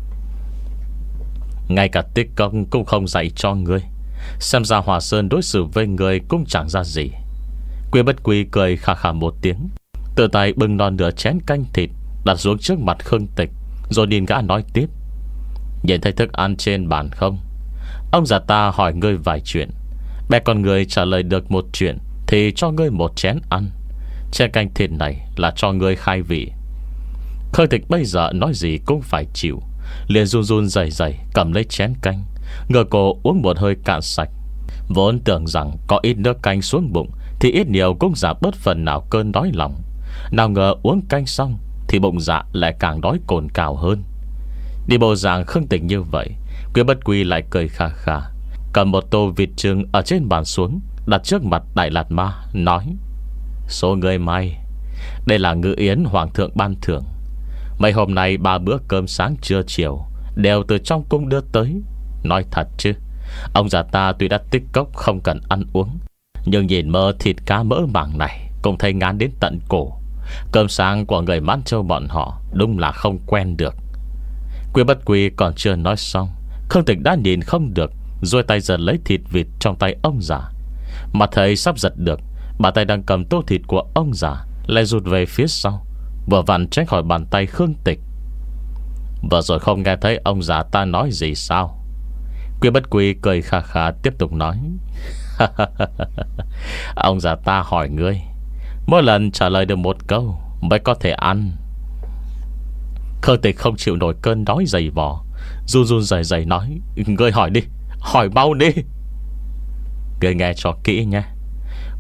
Ngay cả Tích Công cũng không dạy cho ngươi, xem ra Hòa Sơn đối xử với ngươi cũng chẳng ra gì. Quy Bất Quy cười khà khà một tiếng, tự tay bưng non nửa chén canh thịt đặt xuống trước mặt Khương Tịch, rồi nhìn gã nói tiếp: Nhìn thấy thức ăn trên bàn không? Ông già ta hỏi ngươi vài chuyện, bé con ngươi trả lời được một chuyện thì cho ngươi một chén ăn. Chén canh thịt này là cho ngươi khai vị. Khương Tịch bây giờ nói gì cũng phải chịu, liền run run rẩy rẩy cầm lấy chén canh, ngửa cổ uống một hơi cạn sạch. Vốn tưởng rằng có ít nước canh xuống bụng thì ít nhiều cũng giảm bớt phần nào cơn đói lòng, nào ngờ uống canh xong thì bụng dạ lại càng đói cồn cào hơn. Đi bộ dạng Khương Tịch như vậy, Quy Bất Quy lại cười khà khà, cầm một tô vịt trưng ở trên bàn xuống, đặt trước mặt Đại Lạt Ma, nói: Số người may, đây là ngự yến hoàng thượng ban thưởng. Mấy hôm nay ba bữa cơm sáng trưa chiều đều từ trong cung đưa tới. Nói thật chứ, ông già ta tuy đã tích cốc không cần ăn uống, nhưng nhìn mơ thịt cá mỡ màng này cũng thấy ngán đến tận cổ. Cơm sáng của người Mãn Châu bọn họ đúng là không quen được. Quy Bất Quy còn chưa nói xong, Khương Tịch đã nhìn không được, rồi tay giật lấy thịt vịt trong tay ông già. Mà thấy sắp giật được, bà tay đang cầm tô thịt của ông già lại rụt về phía sau, vừa vặn tránh khỏi bàn tay Khương Tịch. Vừa rồi không nghe thấy ông già ta nói gì sao? Quy Bất Quy cười khà khà tiếp tục nói: Ông già ta hỏi ngươi, mỗi lần trả lời được một câu mới có thể ăn. Khương Tịch không chịu nổi cơn đói dày vò, run run rẩy rẩy nói: Ngươi hỏi đi, hỏi mau đi. Ngươi nghe cho kỹ nhé.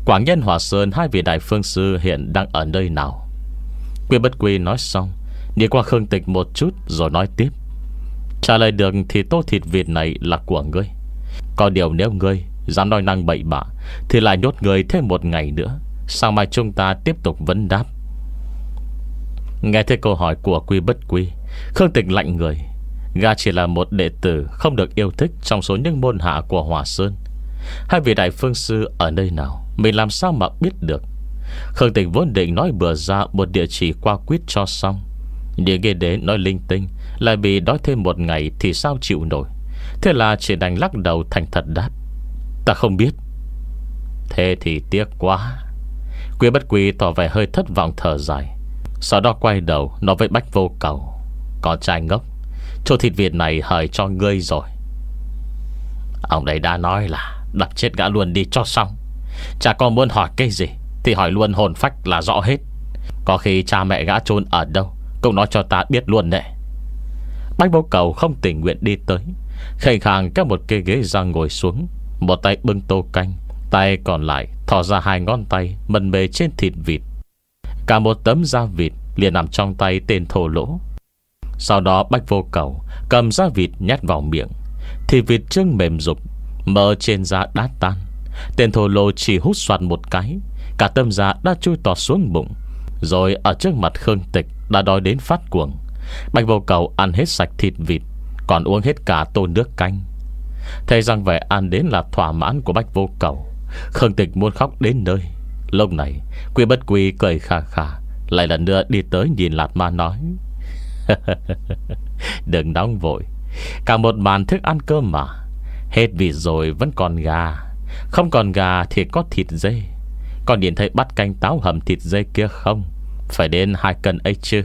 Quảng Nhân Hòa Sơn, hai vị đại phương sư hiện đang ở nơi nào? Quy Bất Quy nói xong, nhìn qua Khương Tịch một chút rồi nói tiếp. Trả lời được thì tô thịt vịt này là của ngươi. Có điều nếu ngươi dám nói năng bậy bạ thì lại nhốt ngươi thêm một ngày nữa. Sáng mai chúng ta tiếp tục vấn đáp. Nghe thấy câu hỏi của Quy Bất Quy, Khương Tịch lạnh người. Gã chỉ là một đệ tử không được yêu thích trong số những môn hạ của Hòa Sơn. Hai vị đại phương sư ở nơi nào mình làm sao mà biết được. Khương Tịch vốn định nói bừa ra một địa chỉ qua quýt cho xong, nhưng nghe đến nói linh tinh lại bị đói thêm một ngày thì sao chịu nổi. Thế là chỉ đành lắc đầu thành thật đáp: ta không biết. Thế thì tiếc quá. Quy Bất Quy tỏ vẻ hơi thất vọng thở dài, sau đó quay đầu nói với Bách Vô Cầu: con trai ngốc, chỗ thịt vịt này hời cho ngươi rồi. Ông đây đã nói là đập chết gã luôn đi cho xong. Chả còn muốn hỏi cái gì thì hỏi luôn hồn phách là rõ hết. Có khi cha mẹ gã chôn ở đâu cũng nói cho ta biết luôn đấy. Bách Vô Cầu không tình nguyện đi tới, khệnh khàng kéo một cái ghế ra ngồi xuống, một tay bưng tô canh, tay còn lại thò ra hai ngón tay mần mề trên thịt vịt. Cả một tấm da vịt liền nằm trong tay tên thô lỗ. Sau đó Bách Vô Cầu cầm da vịt nhét vào miệng. Thịt vịt trưng mềm rục, mỡ trên da đã tan. Tên thô lỗ chỉ hút soạt một cái, cả tấm da đã chui tọt xuống bụng. Rồi ở trước mặt Khương Tịch đã đói đến phát cuồng. Bách Vô Cầu ăn hết sạch thịt vịt, còn uống hết cả tô nước canh. Thấy rằng vẻ ăn đến là thỏa mãn của Bách Vô Cầu, Khương Tịch muốn khóc đến nơi. Lúc này Quy Bất Quy cười khà khà, lại lần nữa đi tới nhìn Lạt Ma nói: đừng nóng vội, cả một bàn thức ăn cơm mà. Hết vịt rồi vẫn còn gà, không còn gà thì có thịt dê. Còn nhìn thấy bát canh táo hầm thịt dê kia không? Phải đến hai cân ấy chứ.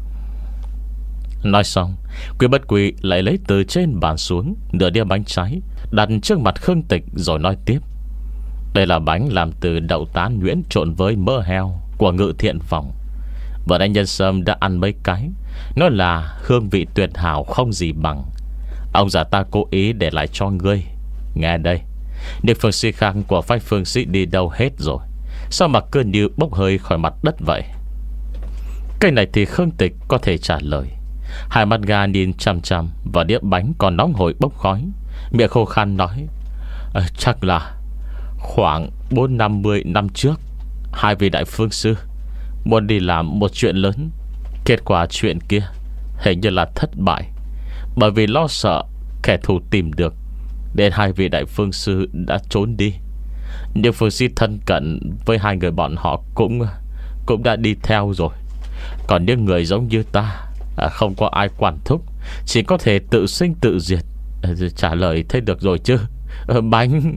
Nói xong, Quy Bất Quy lại lấy từ trên bàn xuống nửa đĩa bánh trái, đặt trước mặt Khương Tịch rồi nói tiếp: đây là bánh làm từ đậu tán nhuyễn trộn với mỡ heo của Ngự Thiện Phòng. Vợ anh Nhân Sâm đã ăn mấy cái, nói là hương vị tuyệt hảo không gì bằng. Ông già ta cố ý để lại cho ngươi. Nghe đây, những phương sĩ khác của phái phương sĩ đi đâu hết rồi? Sao mà cứ như bốc hơi khỏi mặt đất vậy? Cái này thì Khương Tịch có thể trả lời. Hai mắt gà nhìn chăm chăm vào đĩa bánh còn nóng hổi bốc khói, miệng khô khan nói: à, chắc là khoảng bốn năm mươi năm trước, hai vị đại phương sư muốn đi làm một chuyện lớn. Kết quả chuyện kia hình như là thất bại, bởi vì lo sợ kẻ thù tìm được, nên hai vị đại phương sư đã trốn đi. Nhưng phương sĩ thân cận với hai người bọn họ cũng Cũng đã đi theo rồi. Còn những người giống như ta, à, không có ai quản thúc, chỉ có thể tự sinh tự diệt. à, Trả lời thế được rồi chứ? à, Bánh.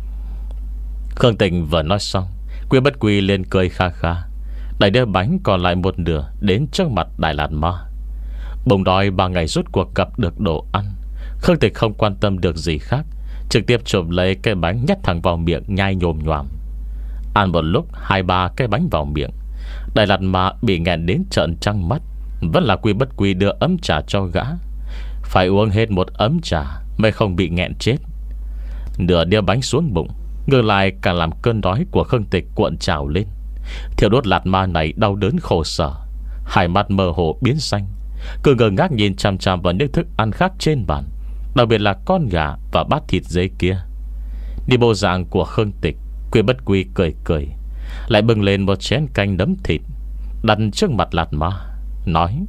Khương Tình vừa nói xong, Quy Bất Quy lên cười kha kha, đẩy đĩa bánh còn lại một nửa đến trước mặt Đại Lạt Ma. Bụng đói ba ngày rút cuộc gặp được đồ ăn, Khương Tịch không quan tâm được gì khác, trực tiếp chụp lấy cái bánh nhét thẳng vào miệng nhai nhồm nhoàm. Ăn một lúc hai ba cái bánh vào miệng, Đại Lạt Ma bị nghẹn đến trợn trăng mắt. Vẫn là Quy Bất Quy đưa ấm trà cho gã, phải uống hết một ấm trà mới không bị nghẹn chết. Nửa đĩa bánh xuống bụng, ngược lại càng làm cơn đói của Khương Tịch cuộn trào lên. Thiểu đốt Lạt Ma này đau đớn khổ sở, hai mắt mơ hồ biến xanh, cứ ngơ ngác nhìn chằm chằm vào những thức ăn khác trên bàn, đặc biệt là con gà và bát thịt dê kia. Đi bộ dạng của Khương Tịch, Quy Bất Quy cười cười, lại bưng lên một chén canh nấm thịt đặt trước mặt Lạt Ma, nói: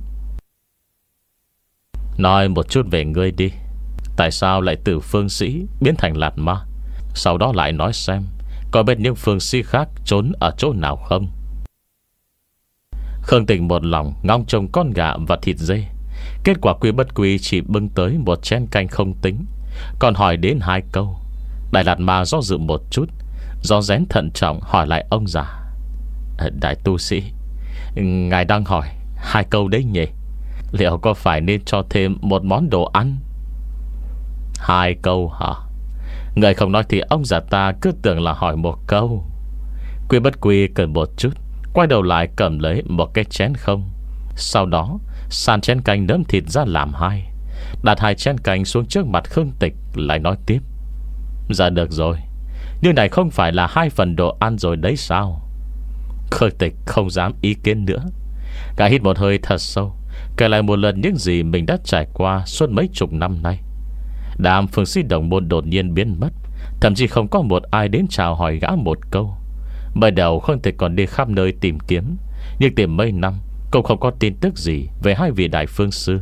nói một chút về ngươi đi. Tại sao lại từ phương sĩ biến thành Lạt Ma? Sau đó lại nói xem có biết những phương sĩ khác trốn ở chỗ nào không? Khương Tình một lòng ngóng trông con gà và thịt dê. Kết quả Quy Bất Quy chỉ bưng tới một chén canh không tính, còn hỏi đến hai câu. Đại Lạt Ma do dự một chút, do rén thận trọng hỏi lại ông già: đại tu sĩ, ngài đang hỏi hai câu đấy nhỉ? Liệu có phải nên cho thêm một món đồ ăn? Hai câu hả? Người không nói thì ông già ta cứ tưởng là hỏi một câu. Quy Bất Quy cười một chút, quay đầu lại cầm lấy một cái chén không. Sau đó san chén canh nấm thịt ra làm hai, đặt hai chén canh xuống trước mặt Khương Tịch, lại nói tiếp: dạ được rồi, Nhưng này không phải là hai phần đồ ăn rồi đấy sao? Khương Tịch không dám ý kiến nữa. Gã hít một hơi thật sâu, kể lại một lần những gì mình đã trải qua suốt mấy chục năm nay. Đám phương sĩ đồng môn đột nhiên biến mất, thậm chí không có một ai đến chào hỏi gã một câu. Mới đầu Khương Tịch còn đi khắp nơi tìm kiếm, nhưng tìm mấy năm cũng không có tin tức gì về hai vị đại phương sư.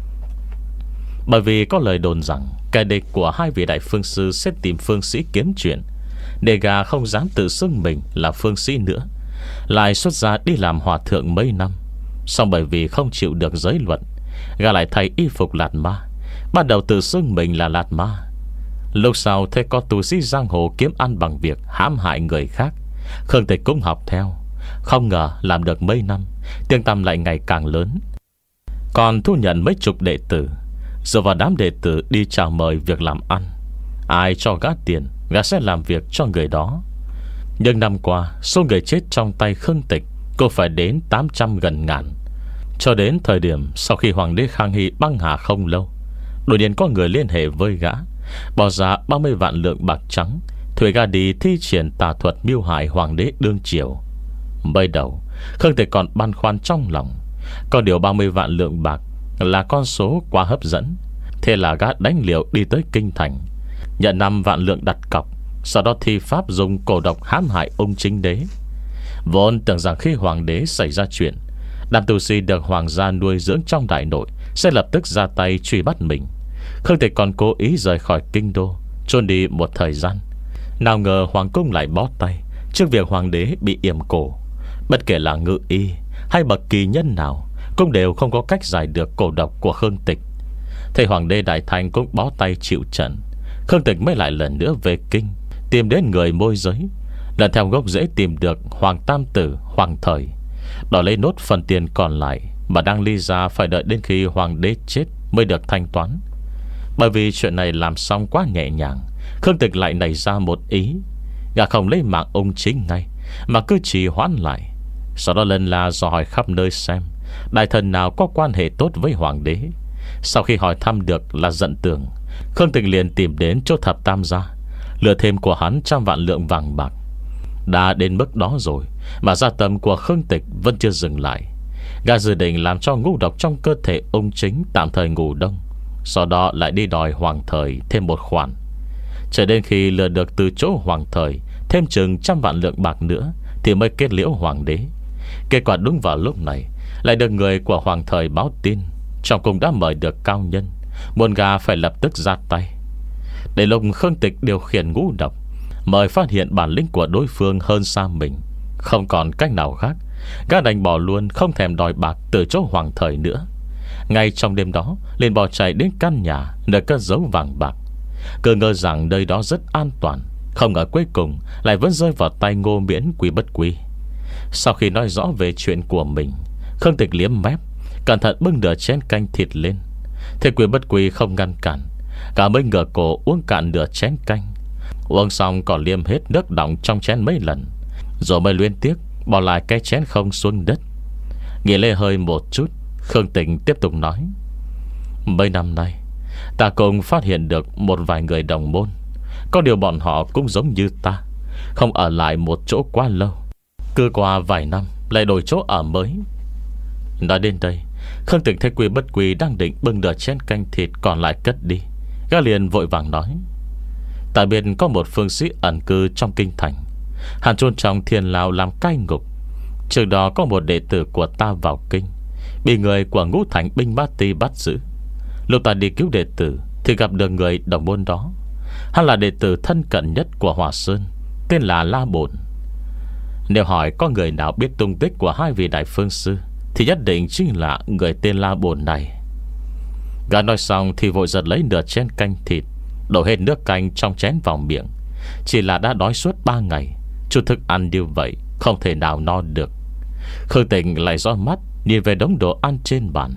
Bởi vì có lời đồn rằng kẻ địch của hai vị đại phương sư sẽ tìm phương sĩ kiếm chuyện, để gã không dám tự xưng mình là phương sĩ nữa, lại xuất gia đi làm hòa thượng mấy năm. Xong bởi vì không chịu được giới luật, gã lại thay y phục lạt ma, bắt đầu tự xưng mình là lạt ma. Lúc sau thấy có tu sĩ giang hồ kiếm ăn bằng việc hãm hại người khác, Khương Tịch cũng học theo. Không ngờ làm được mấy năm, tiếng tăm lại ngày càng lớn, còn thu nhận mấy chục đệ tử. Dựa vào đám đệ tử đi chào mời việc làm ăn, ai cho gã tiền, gã sẽ làm việc cho người đó. Nhưng năm qua, số người chết trong tay Khương Tịch cũng phải đến tám trăm gần ngàn. Cho đến thời điểm sau khi Hoàng đế Khang Hy băng hà không lâu, đột nhiên có người liên hệ với gã, bỏ ra ba mươi vạn lượng bạc trắng, thuê gã đi thi triển tà thuật mưu hại Hoàng đế đương triều. Mới đầu Khương Tịch còn băn khoăn trong lòng, có điều ba mươi vạn lượng bạc là con số quá hấp dẫn. Thế là gã đánh liều đi tới kinh thành, nhận năm vạn lượng đặt cọc, sau đó thi pháp dùng cổ độc hãm hại ông chính đế. Vốn tưởng rằng khi hoàng đế xảy ra chuyện, đám tu sĩ được hoàng gia nuôi dưỡng trong đại nội sẽ lập tức ra tay truy bắt mình. Khương Tịch còn cố ý rời khỏi kinh đô, trốn đi một thời gian. Nào ngờ hoàng cung lại bó tay trước việc hoàng đế bị yểm cổ. Bất kể là ngự y hay bậc kỳ nhân nào cũng đều không có cách giải được cổ độc của Khương Tịch. Thầy hoàng đế đại thành cũng bó tay chịu trận. Khương Tịch mới lại lần nữa về kinh, tìm đến người môi giới, lần theo gốc rễ tìm được Hoàng Tam Tử Hoàng Thời, đòi lấy nốt phần tiền còn lại, mà đang ly ra phải đợi đến khi hoàng đế chết mới được thanh toán. Bởi vì chuyện này làm xong quá nhẹ nhàng, Khương Tịch lại nảy ra một ý. Gã không lấy mạng ông chính ngay, mà cứ trì hoãn lại. Sau đó lần là dò hỏi khắp nơi xem đại thần nào có quan hệ tốt với hoàng đế. Sau khi hỏi thăm được là Dận Tường, Khương Tịch liền tìm đến chỗ Thập Tam gia, lừa thêm của hắn trăm vạn lượng vàng bạc. Đã đến mức đó rồi mà gia tâm của Khương Tịch vẫn chưa dừng lại. Gã dự định làm cho ngũ độc trong cơ thể ông chính tạm thời ngủ đông, sau đó lại đi đòi Hoàng Thời thêm một khoản. Cho đến khi lừa được từ chỗ Hoàng Thời thêm chừng trăm vạn lượng bạc nữa thì mới kết liễu hoàng đế. Kết quả đúng vào lúc này lại được người của Hoàng Thời báo tin trong cung đã mời được cao nhân, muốn gã phải lập tức ra tay. Để lúc Khương Tịch điều khiển ngũ độc, mời phát hiện bản lĩnh của đối phương hơn xa mình, không còn cách nào khác, gã đành bỏ luôn, không thèm đòi bạc từ chỗ Hoàng Thời nữa. Ngay trong đêm đó liền bỏ chạy đến căn nhà nơi cất giấu vàng bạc, cứ ngờ rằng nơi đó rất an toàn. Không ngờ cuối cùng lại vẫn rơi vào tay Ngô Miễn Quý Bất Quý. Sau khi nói rõ về chuyện của mình, Khương Tịch liếm mép, cẩn thận bưng nửa chén canh thịt lên. Thế Quý Bất Quý không ngăn cản, cả mới ngửa cổ uống cạn nửa chén canh. Uống xong còn liêm hết nước đọng trong chén mấy lần, rồi mới luyến tiếc bỏ lại cái chén không xuống đất. Nghỉ lê hơi một chút, Khương Tịch tiếp tục nói: mấy năm nay ta cũng phát hiện được một vài người đồng môn, có điều bọn họ cũng giống như ta, không ở lại một chỗ quá lâu, cứ qua vài năm lại đổi chỗ ở mới. Nói đến đây, Khương Tịch thấy Quý Bất Quý đang định bưng đợt chén canh thịt còn lại cất đi, gã liền vội vàng nói: tại biết có một phương sĩ ẩn cư trong kinh thành, hàn chôn trong thiên lao làm cai ngục. Trước đó có một đệ tử của ta vào kinh, bị người của Ngũ Thành binh Bát Ti bắt giữ. Lúc ta đi cứu đệ tử thì gặp được người đồng môn đó. Hắn là đệ tử thân cận nhất của Hòa Sơn, tên là La Bổn. Nếu hỏi có người nào biết tung tích của hai vị đại phương sư thì nhất định chính là người tên La Bổn này. Gã nói xong thì vội giật lấy nửa chén canh thịt, đổ hết nước canh trong chén vào miệng. Chỉ là đã đói suốt ba ngày, chút thức ăn như vậy không thể nào no được. Khương Tịch lại gió mắt nhìn về đống đồ ăn trên bàn.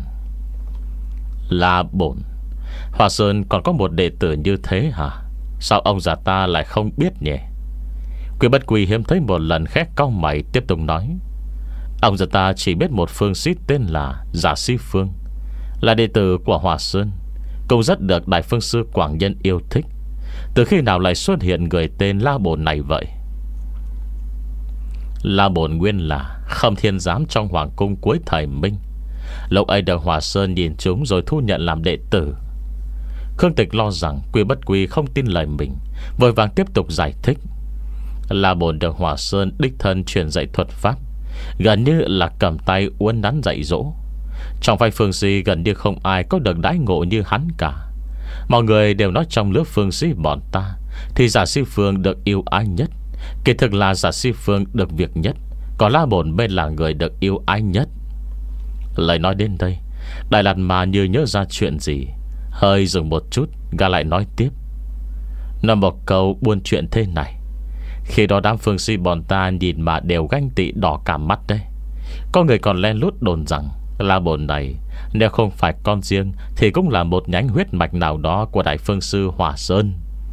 La Bổn, Hòa Sơn còn có một đệ tử như thế hả? Sao ông già ta lại không biết nhỉ? Quý Bất Quý hiếm thấy một lần khét cau mày, tiếp tục nói: ông già ta chỉ biết một phương sĩ tên là Giả Si Phương, là đệ tử của Hòa Sơn, cũng rất được đại phương sư Quảng Nhân yêu thích. Từ khi nào lại xuất hiện người tên La Bồn này vậy? La Bồn nguyên là Khâm Thiên Giám trong hoàng cung cuối thời Minh. Lúc ấy được Hòa Sơn nhìn chúng rồi thu nhận làm đệ tử. Khương Tịch lo rằng Quy Bất Quy không tin lời mình, vội vàng tiếp tục giải thích. La Bồn được Hòa Sơn đích thân truyền dạy thuật pháp, gần như là cầm tay uốn nắn dạy dỗ. Trong vai Phương Si gần như không ai có được đãi ngộ như hắn cả. Mọi người đều nói trong lớp Phương Si bọn ta thì Giả Si Phương được yêu ái nhất. Kỳ thực là Giả Si Phương được việc nhất, còn La Bồn bên là người được yêu ái nhất. Lời nói đến đây, Đại Lạt Ma như nhớ ra chuyện gì, hơi dừng một chút, gã lại nói tiếp. Nói một câu buôn chuyện thế này. Khi đó đám Phương Si bọn ta nhìn mà đều ganh tị đỏ cả mắt đấy. Có người còn len lút đồn rằng La Bồn này nếu không phải con riêng thì cũng là một nhánh huyết mạch nào đó của Đại Phương Sư Hòa Sơn.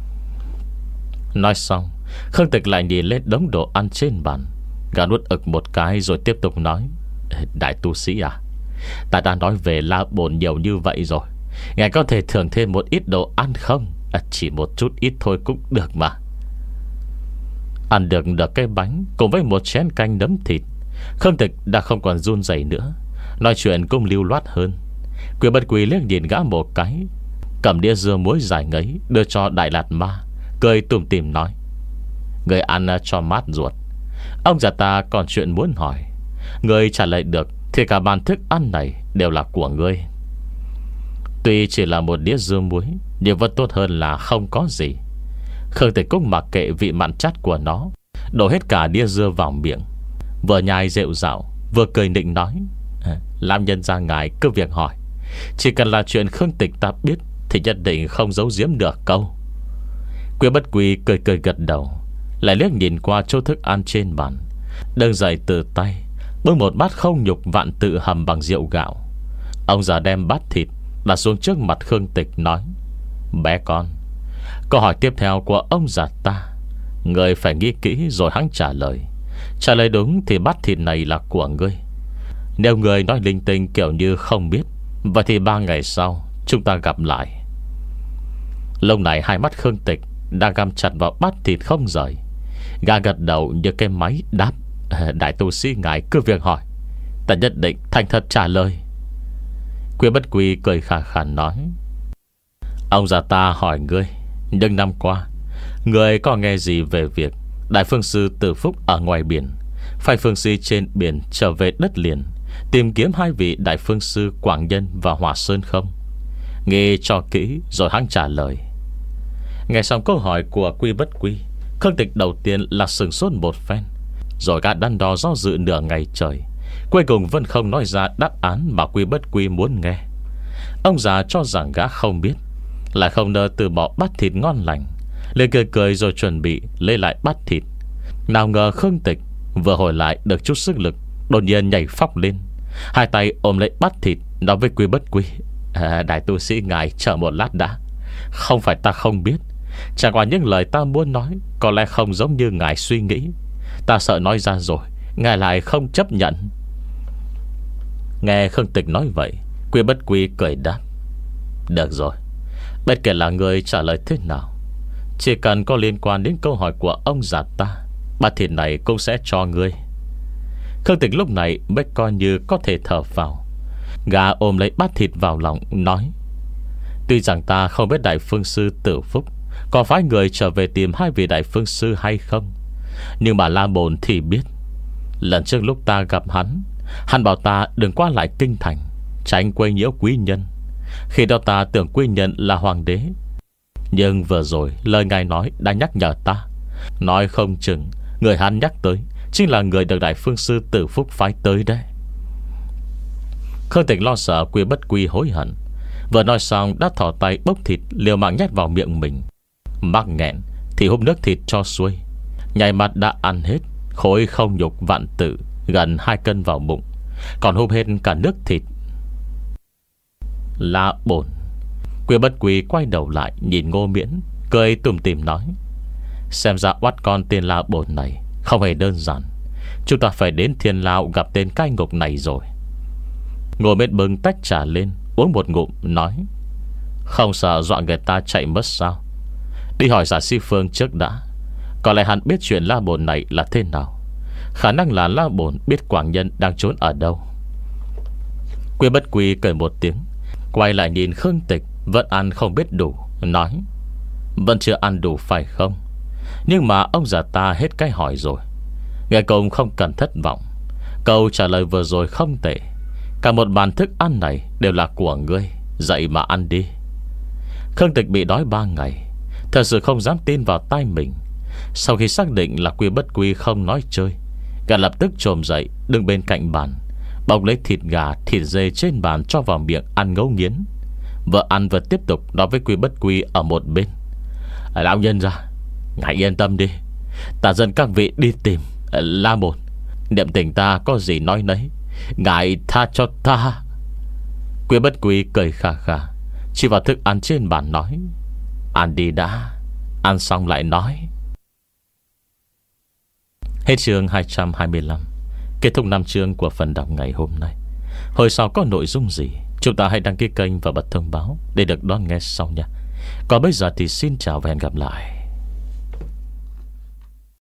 Nói xong, Khương Tịch lại nhìn lên đống đồ ăn trên bàn. Gã nuốt ực một cái rồi tiếp tục nói. Đại tu sĩ à, ta đã nói về La Bồn nhiều như vậy rồi, ngài có thể thưởng thêm một ít đồ ăn không? À, chỉ một chút ít thôi cũng được mà. Ăn được được cái bánh cùng với một chén canh nấm thịt, Khương Tịch đã không còn run rẩy nữa, nói chuyện cũng lưu loát hơn. Quy Bất Quy liếc nhìn gã một cái, cầm đĩa dưa muối dài ngấy đưa cho Đại Lạt Ma, cười tủm tỉm nói. Người ăn cho mát ruột. Ông già ta còn chuyện muốn hỏi. Người trả lời được thì cả bàn thức ăn này đều là của ngươi. Tuy chỉ là một đĩa dưa muối, nhưng vẫn tốt hơn là không có gì. Khương Tịch cũng mặc kệ vị mặn chát của nó, đổ hết cả đĩa dưa vào miệng, vừa nhai rệu rạo vừa cười nịnh nói. Làm nhân ra ngài cứ việc hỏi, chỉ cần là chuyện Khương Tịch ta biết thì nhất định không giấu giếm được câu. Quy Bất Quy cười cười gật đầu, lại liếc nhìn qua chỗ thức ăn trên bàn, đứng dậy từ tay bưng một bát không nhục vạn tự hầm bằng rượu gạo. Ông già đem bát thịt đặt xuống trước mặt Khương Tịch nói. Bé con, câu hỏi tiếp theo của ông già ta, người phải nghĩ kỹ rồi hắn trả lời. Trả lời đúng thì bát thịt này là của ngươi. Nếu người nói linh tinh kiểu như không biết, vậy thì ba ngày sau chúng ta gặp lại. Lúc này hai mắt Khương Tịch đang găm chặt vào bát thịt không rời. Gã gật đầu như cái máy đáp. Đại tu sĩ ngài cứ việc hỏi, ta nhất định thành thật trả lời. Quy Bất Quy cười khà khà nói. Ông già ta hỏi ngươi, những năm qua ngươi có nghe gì về việc Đại Phương Sư Tử Phúc ở ngoài biển phải Phương Si trên biển trở về đất liền, tìm kiếm hai vị Đại Phương Sư Quảng Nhân và Hòa Sơn không? Nghe cho kỹ rồi hắn trả lời. Nghe xong câu hỏi của Quy Bất Quy, Khương Tịch đầu tiên là sừng sốt một phen, rồi gã đắn đo do dự nửa ngày trời, cuối cùng vẫn không nói ra đáp án mà Quy Bất Quy muốn nghe. Ông già cho rằng gã không biết, lại không nỡ từ bỏ bát thịt ngon lành, liền cười cười rồi chuẩn bị lấy lại bát thịt. Nào ngờ Khương Tịch vừa hồi lại được chút sức lực, đột nhiên nhảy phóc lên, hai tay ôm lấy bát thịt, nói với Quy Bất Quy. à, Đại tu sĩ ngài chờ một lát đã. Không phải ta không biết, chẳng qua những lời ta muốn nói có lẽ không giống như ngài suy nghĩ. Ta sợ nói ra rồi ngài lại không chấp nhận. Nghe Khương Tịch nói vậy, Quy Bất Quy cười đáp. Được rồi, bất kể là người trả lời thế nào, chỉ cần có liên quan đến câu hỏi của ông già ta, bát thịt này cũng sẽ cho ngươi. Khương Tịch lúc này mới coi như có thể thở vào. Gã ôm lấy bát thịt vào lòng nói. Tuy rằng ta không biết Đại Phương Sư Tử Phúc có phái người trở về tìm hai vị Đại Phương Sư hay không, nhưng mà La Bồn thì biết. Lần trước lúc ta gặp hắn, hắn bảo ta đừng qua lại kinh thành, tránh quấy nhiễu quý nhân. Khi đó ta tưởng quý nhân là hoàng đế, nhưng vừa rồi lời ngài nói đã nhắc nhở ta, nói không chừng người hắn nhắc tới chính là người được Đại Phương Sư Tử Phúc phái tới đấy. Khương Tịch lo sợ Quy Bất Quy hối hận, vừa nói xong đã thò tay bốc thịt liều mạng nhét vào miệng mình. Mắc nghẹn thì húp nước thịt cho xuôi, nhảy mặt đã ăn hết khối không nhục vạn tự gần hai cân vào bụng, còn húp hết cả nước thịt. La Bồn. Quy Bất Quy quay đầu lại nhìn Ngô Miễn, cười tủm tỉm nói. Xem ra oát con tên La Bồn này không hề đơn giản, chúng ta phải đến Thiên Lao gặp tên cai ngục này rồi. Ngô Miễn bưng tách trà lên uống một ngụm nói. Không sợ dọa người ta chạy mất sao? Đi hỏi Giả Si Phương trước đã. Có lẽ hắn biết chuyện La Bồn này là thế nào. Khả năng là La Bồn biết Quảng Nhân đang trốn ở đâu. Quy Bất Quy cười một tiếng, quay lại nhìn Khương Tịch vẫn ăn không biết đủ, nói: Vẫn chưa ăn đủ phải không? Nhưng mà ông già ta hết cái hỏi rồi. Nghe công không cần thất vọng. Câu trả lời vừa rồi không tệ. Cả một bàn thức ăn này đều là của ngươi, dậy mà ăn đi. Khương Tịch bị đói ba ngày, thật sự không dám tin vào tai mình. Sau khi xác định là Quy Bất Quy không nói chơi, gã lập tức trồm dậy đứng bên cạnh bàn, bọc lấy thịt gà, thịt dê trên bàn cho vào miệng ăn ngấu nghiến. Vợ ăn vừa tiếp tục nói với Quy Bất Quy ở một bên: Lão nhân ra, ngài yên tâm đi, ta dẫn các vị đi tìm La Bồn. Niệm tình ta có gì nói nấy, ngài tha cho ta. Quy Bất Quy cười khà khà, chỉ vào thức ăn trên bàn nói: Ăn đi đã, ăn xong lại nói. Hết chương hai trăm hai mươi lăm. Kết thúc năm chương của phần đọc ngày hôm nay. Hồi sau có nội dung gì, chúng ta hãy đăng ký kênh và bật thông báo để được đón nghe sau nha. Còn bây giờ thì xin chào và hẹn gặp lại.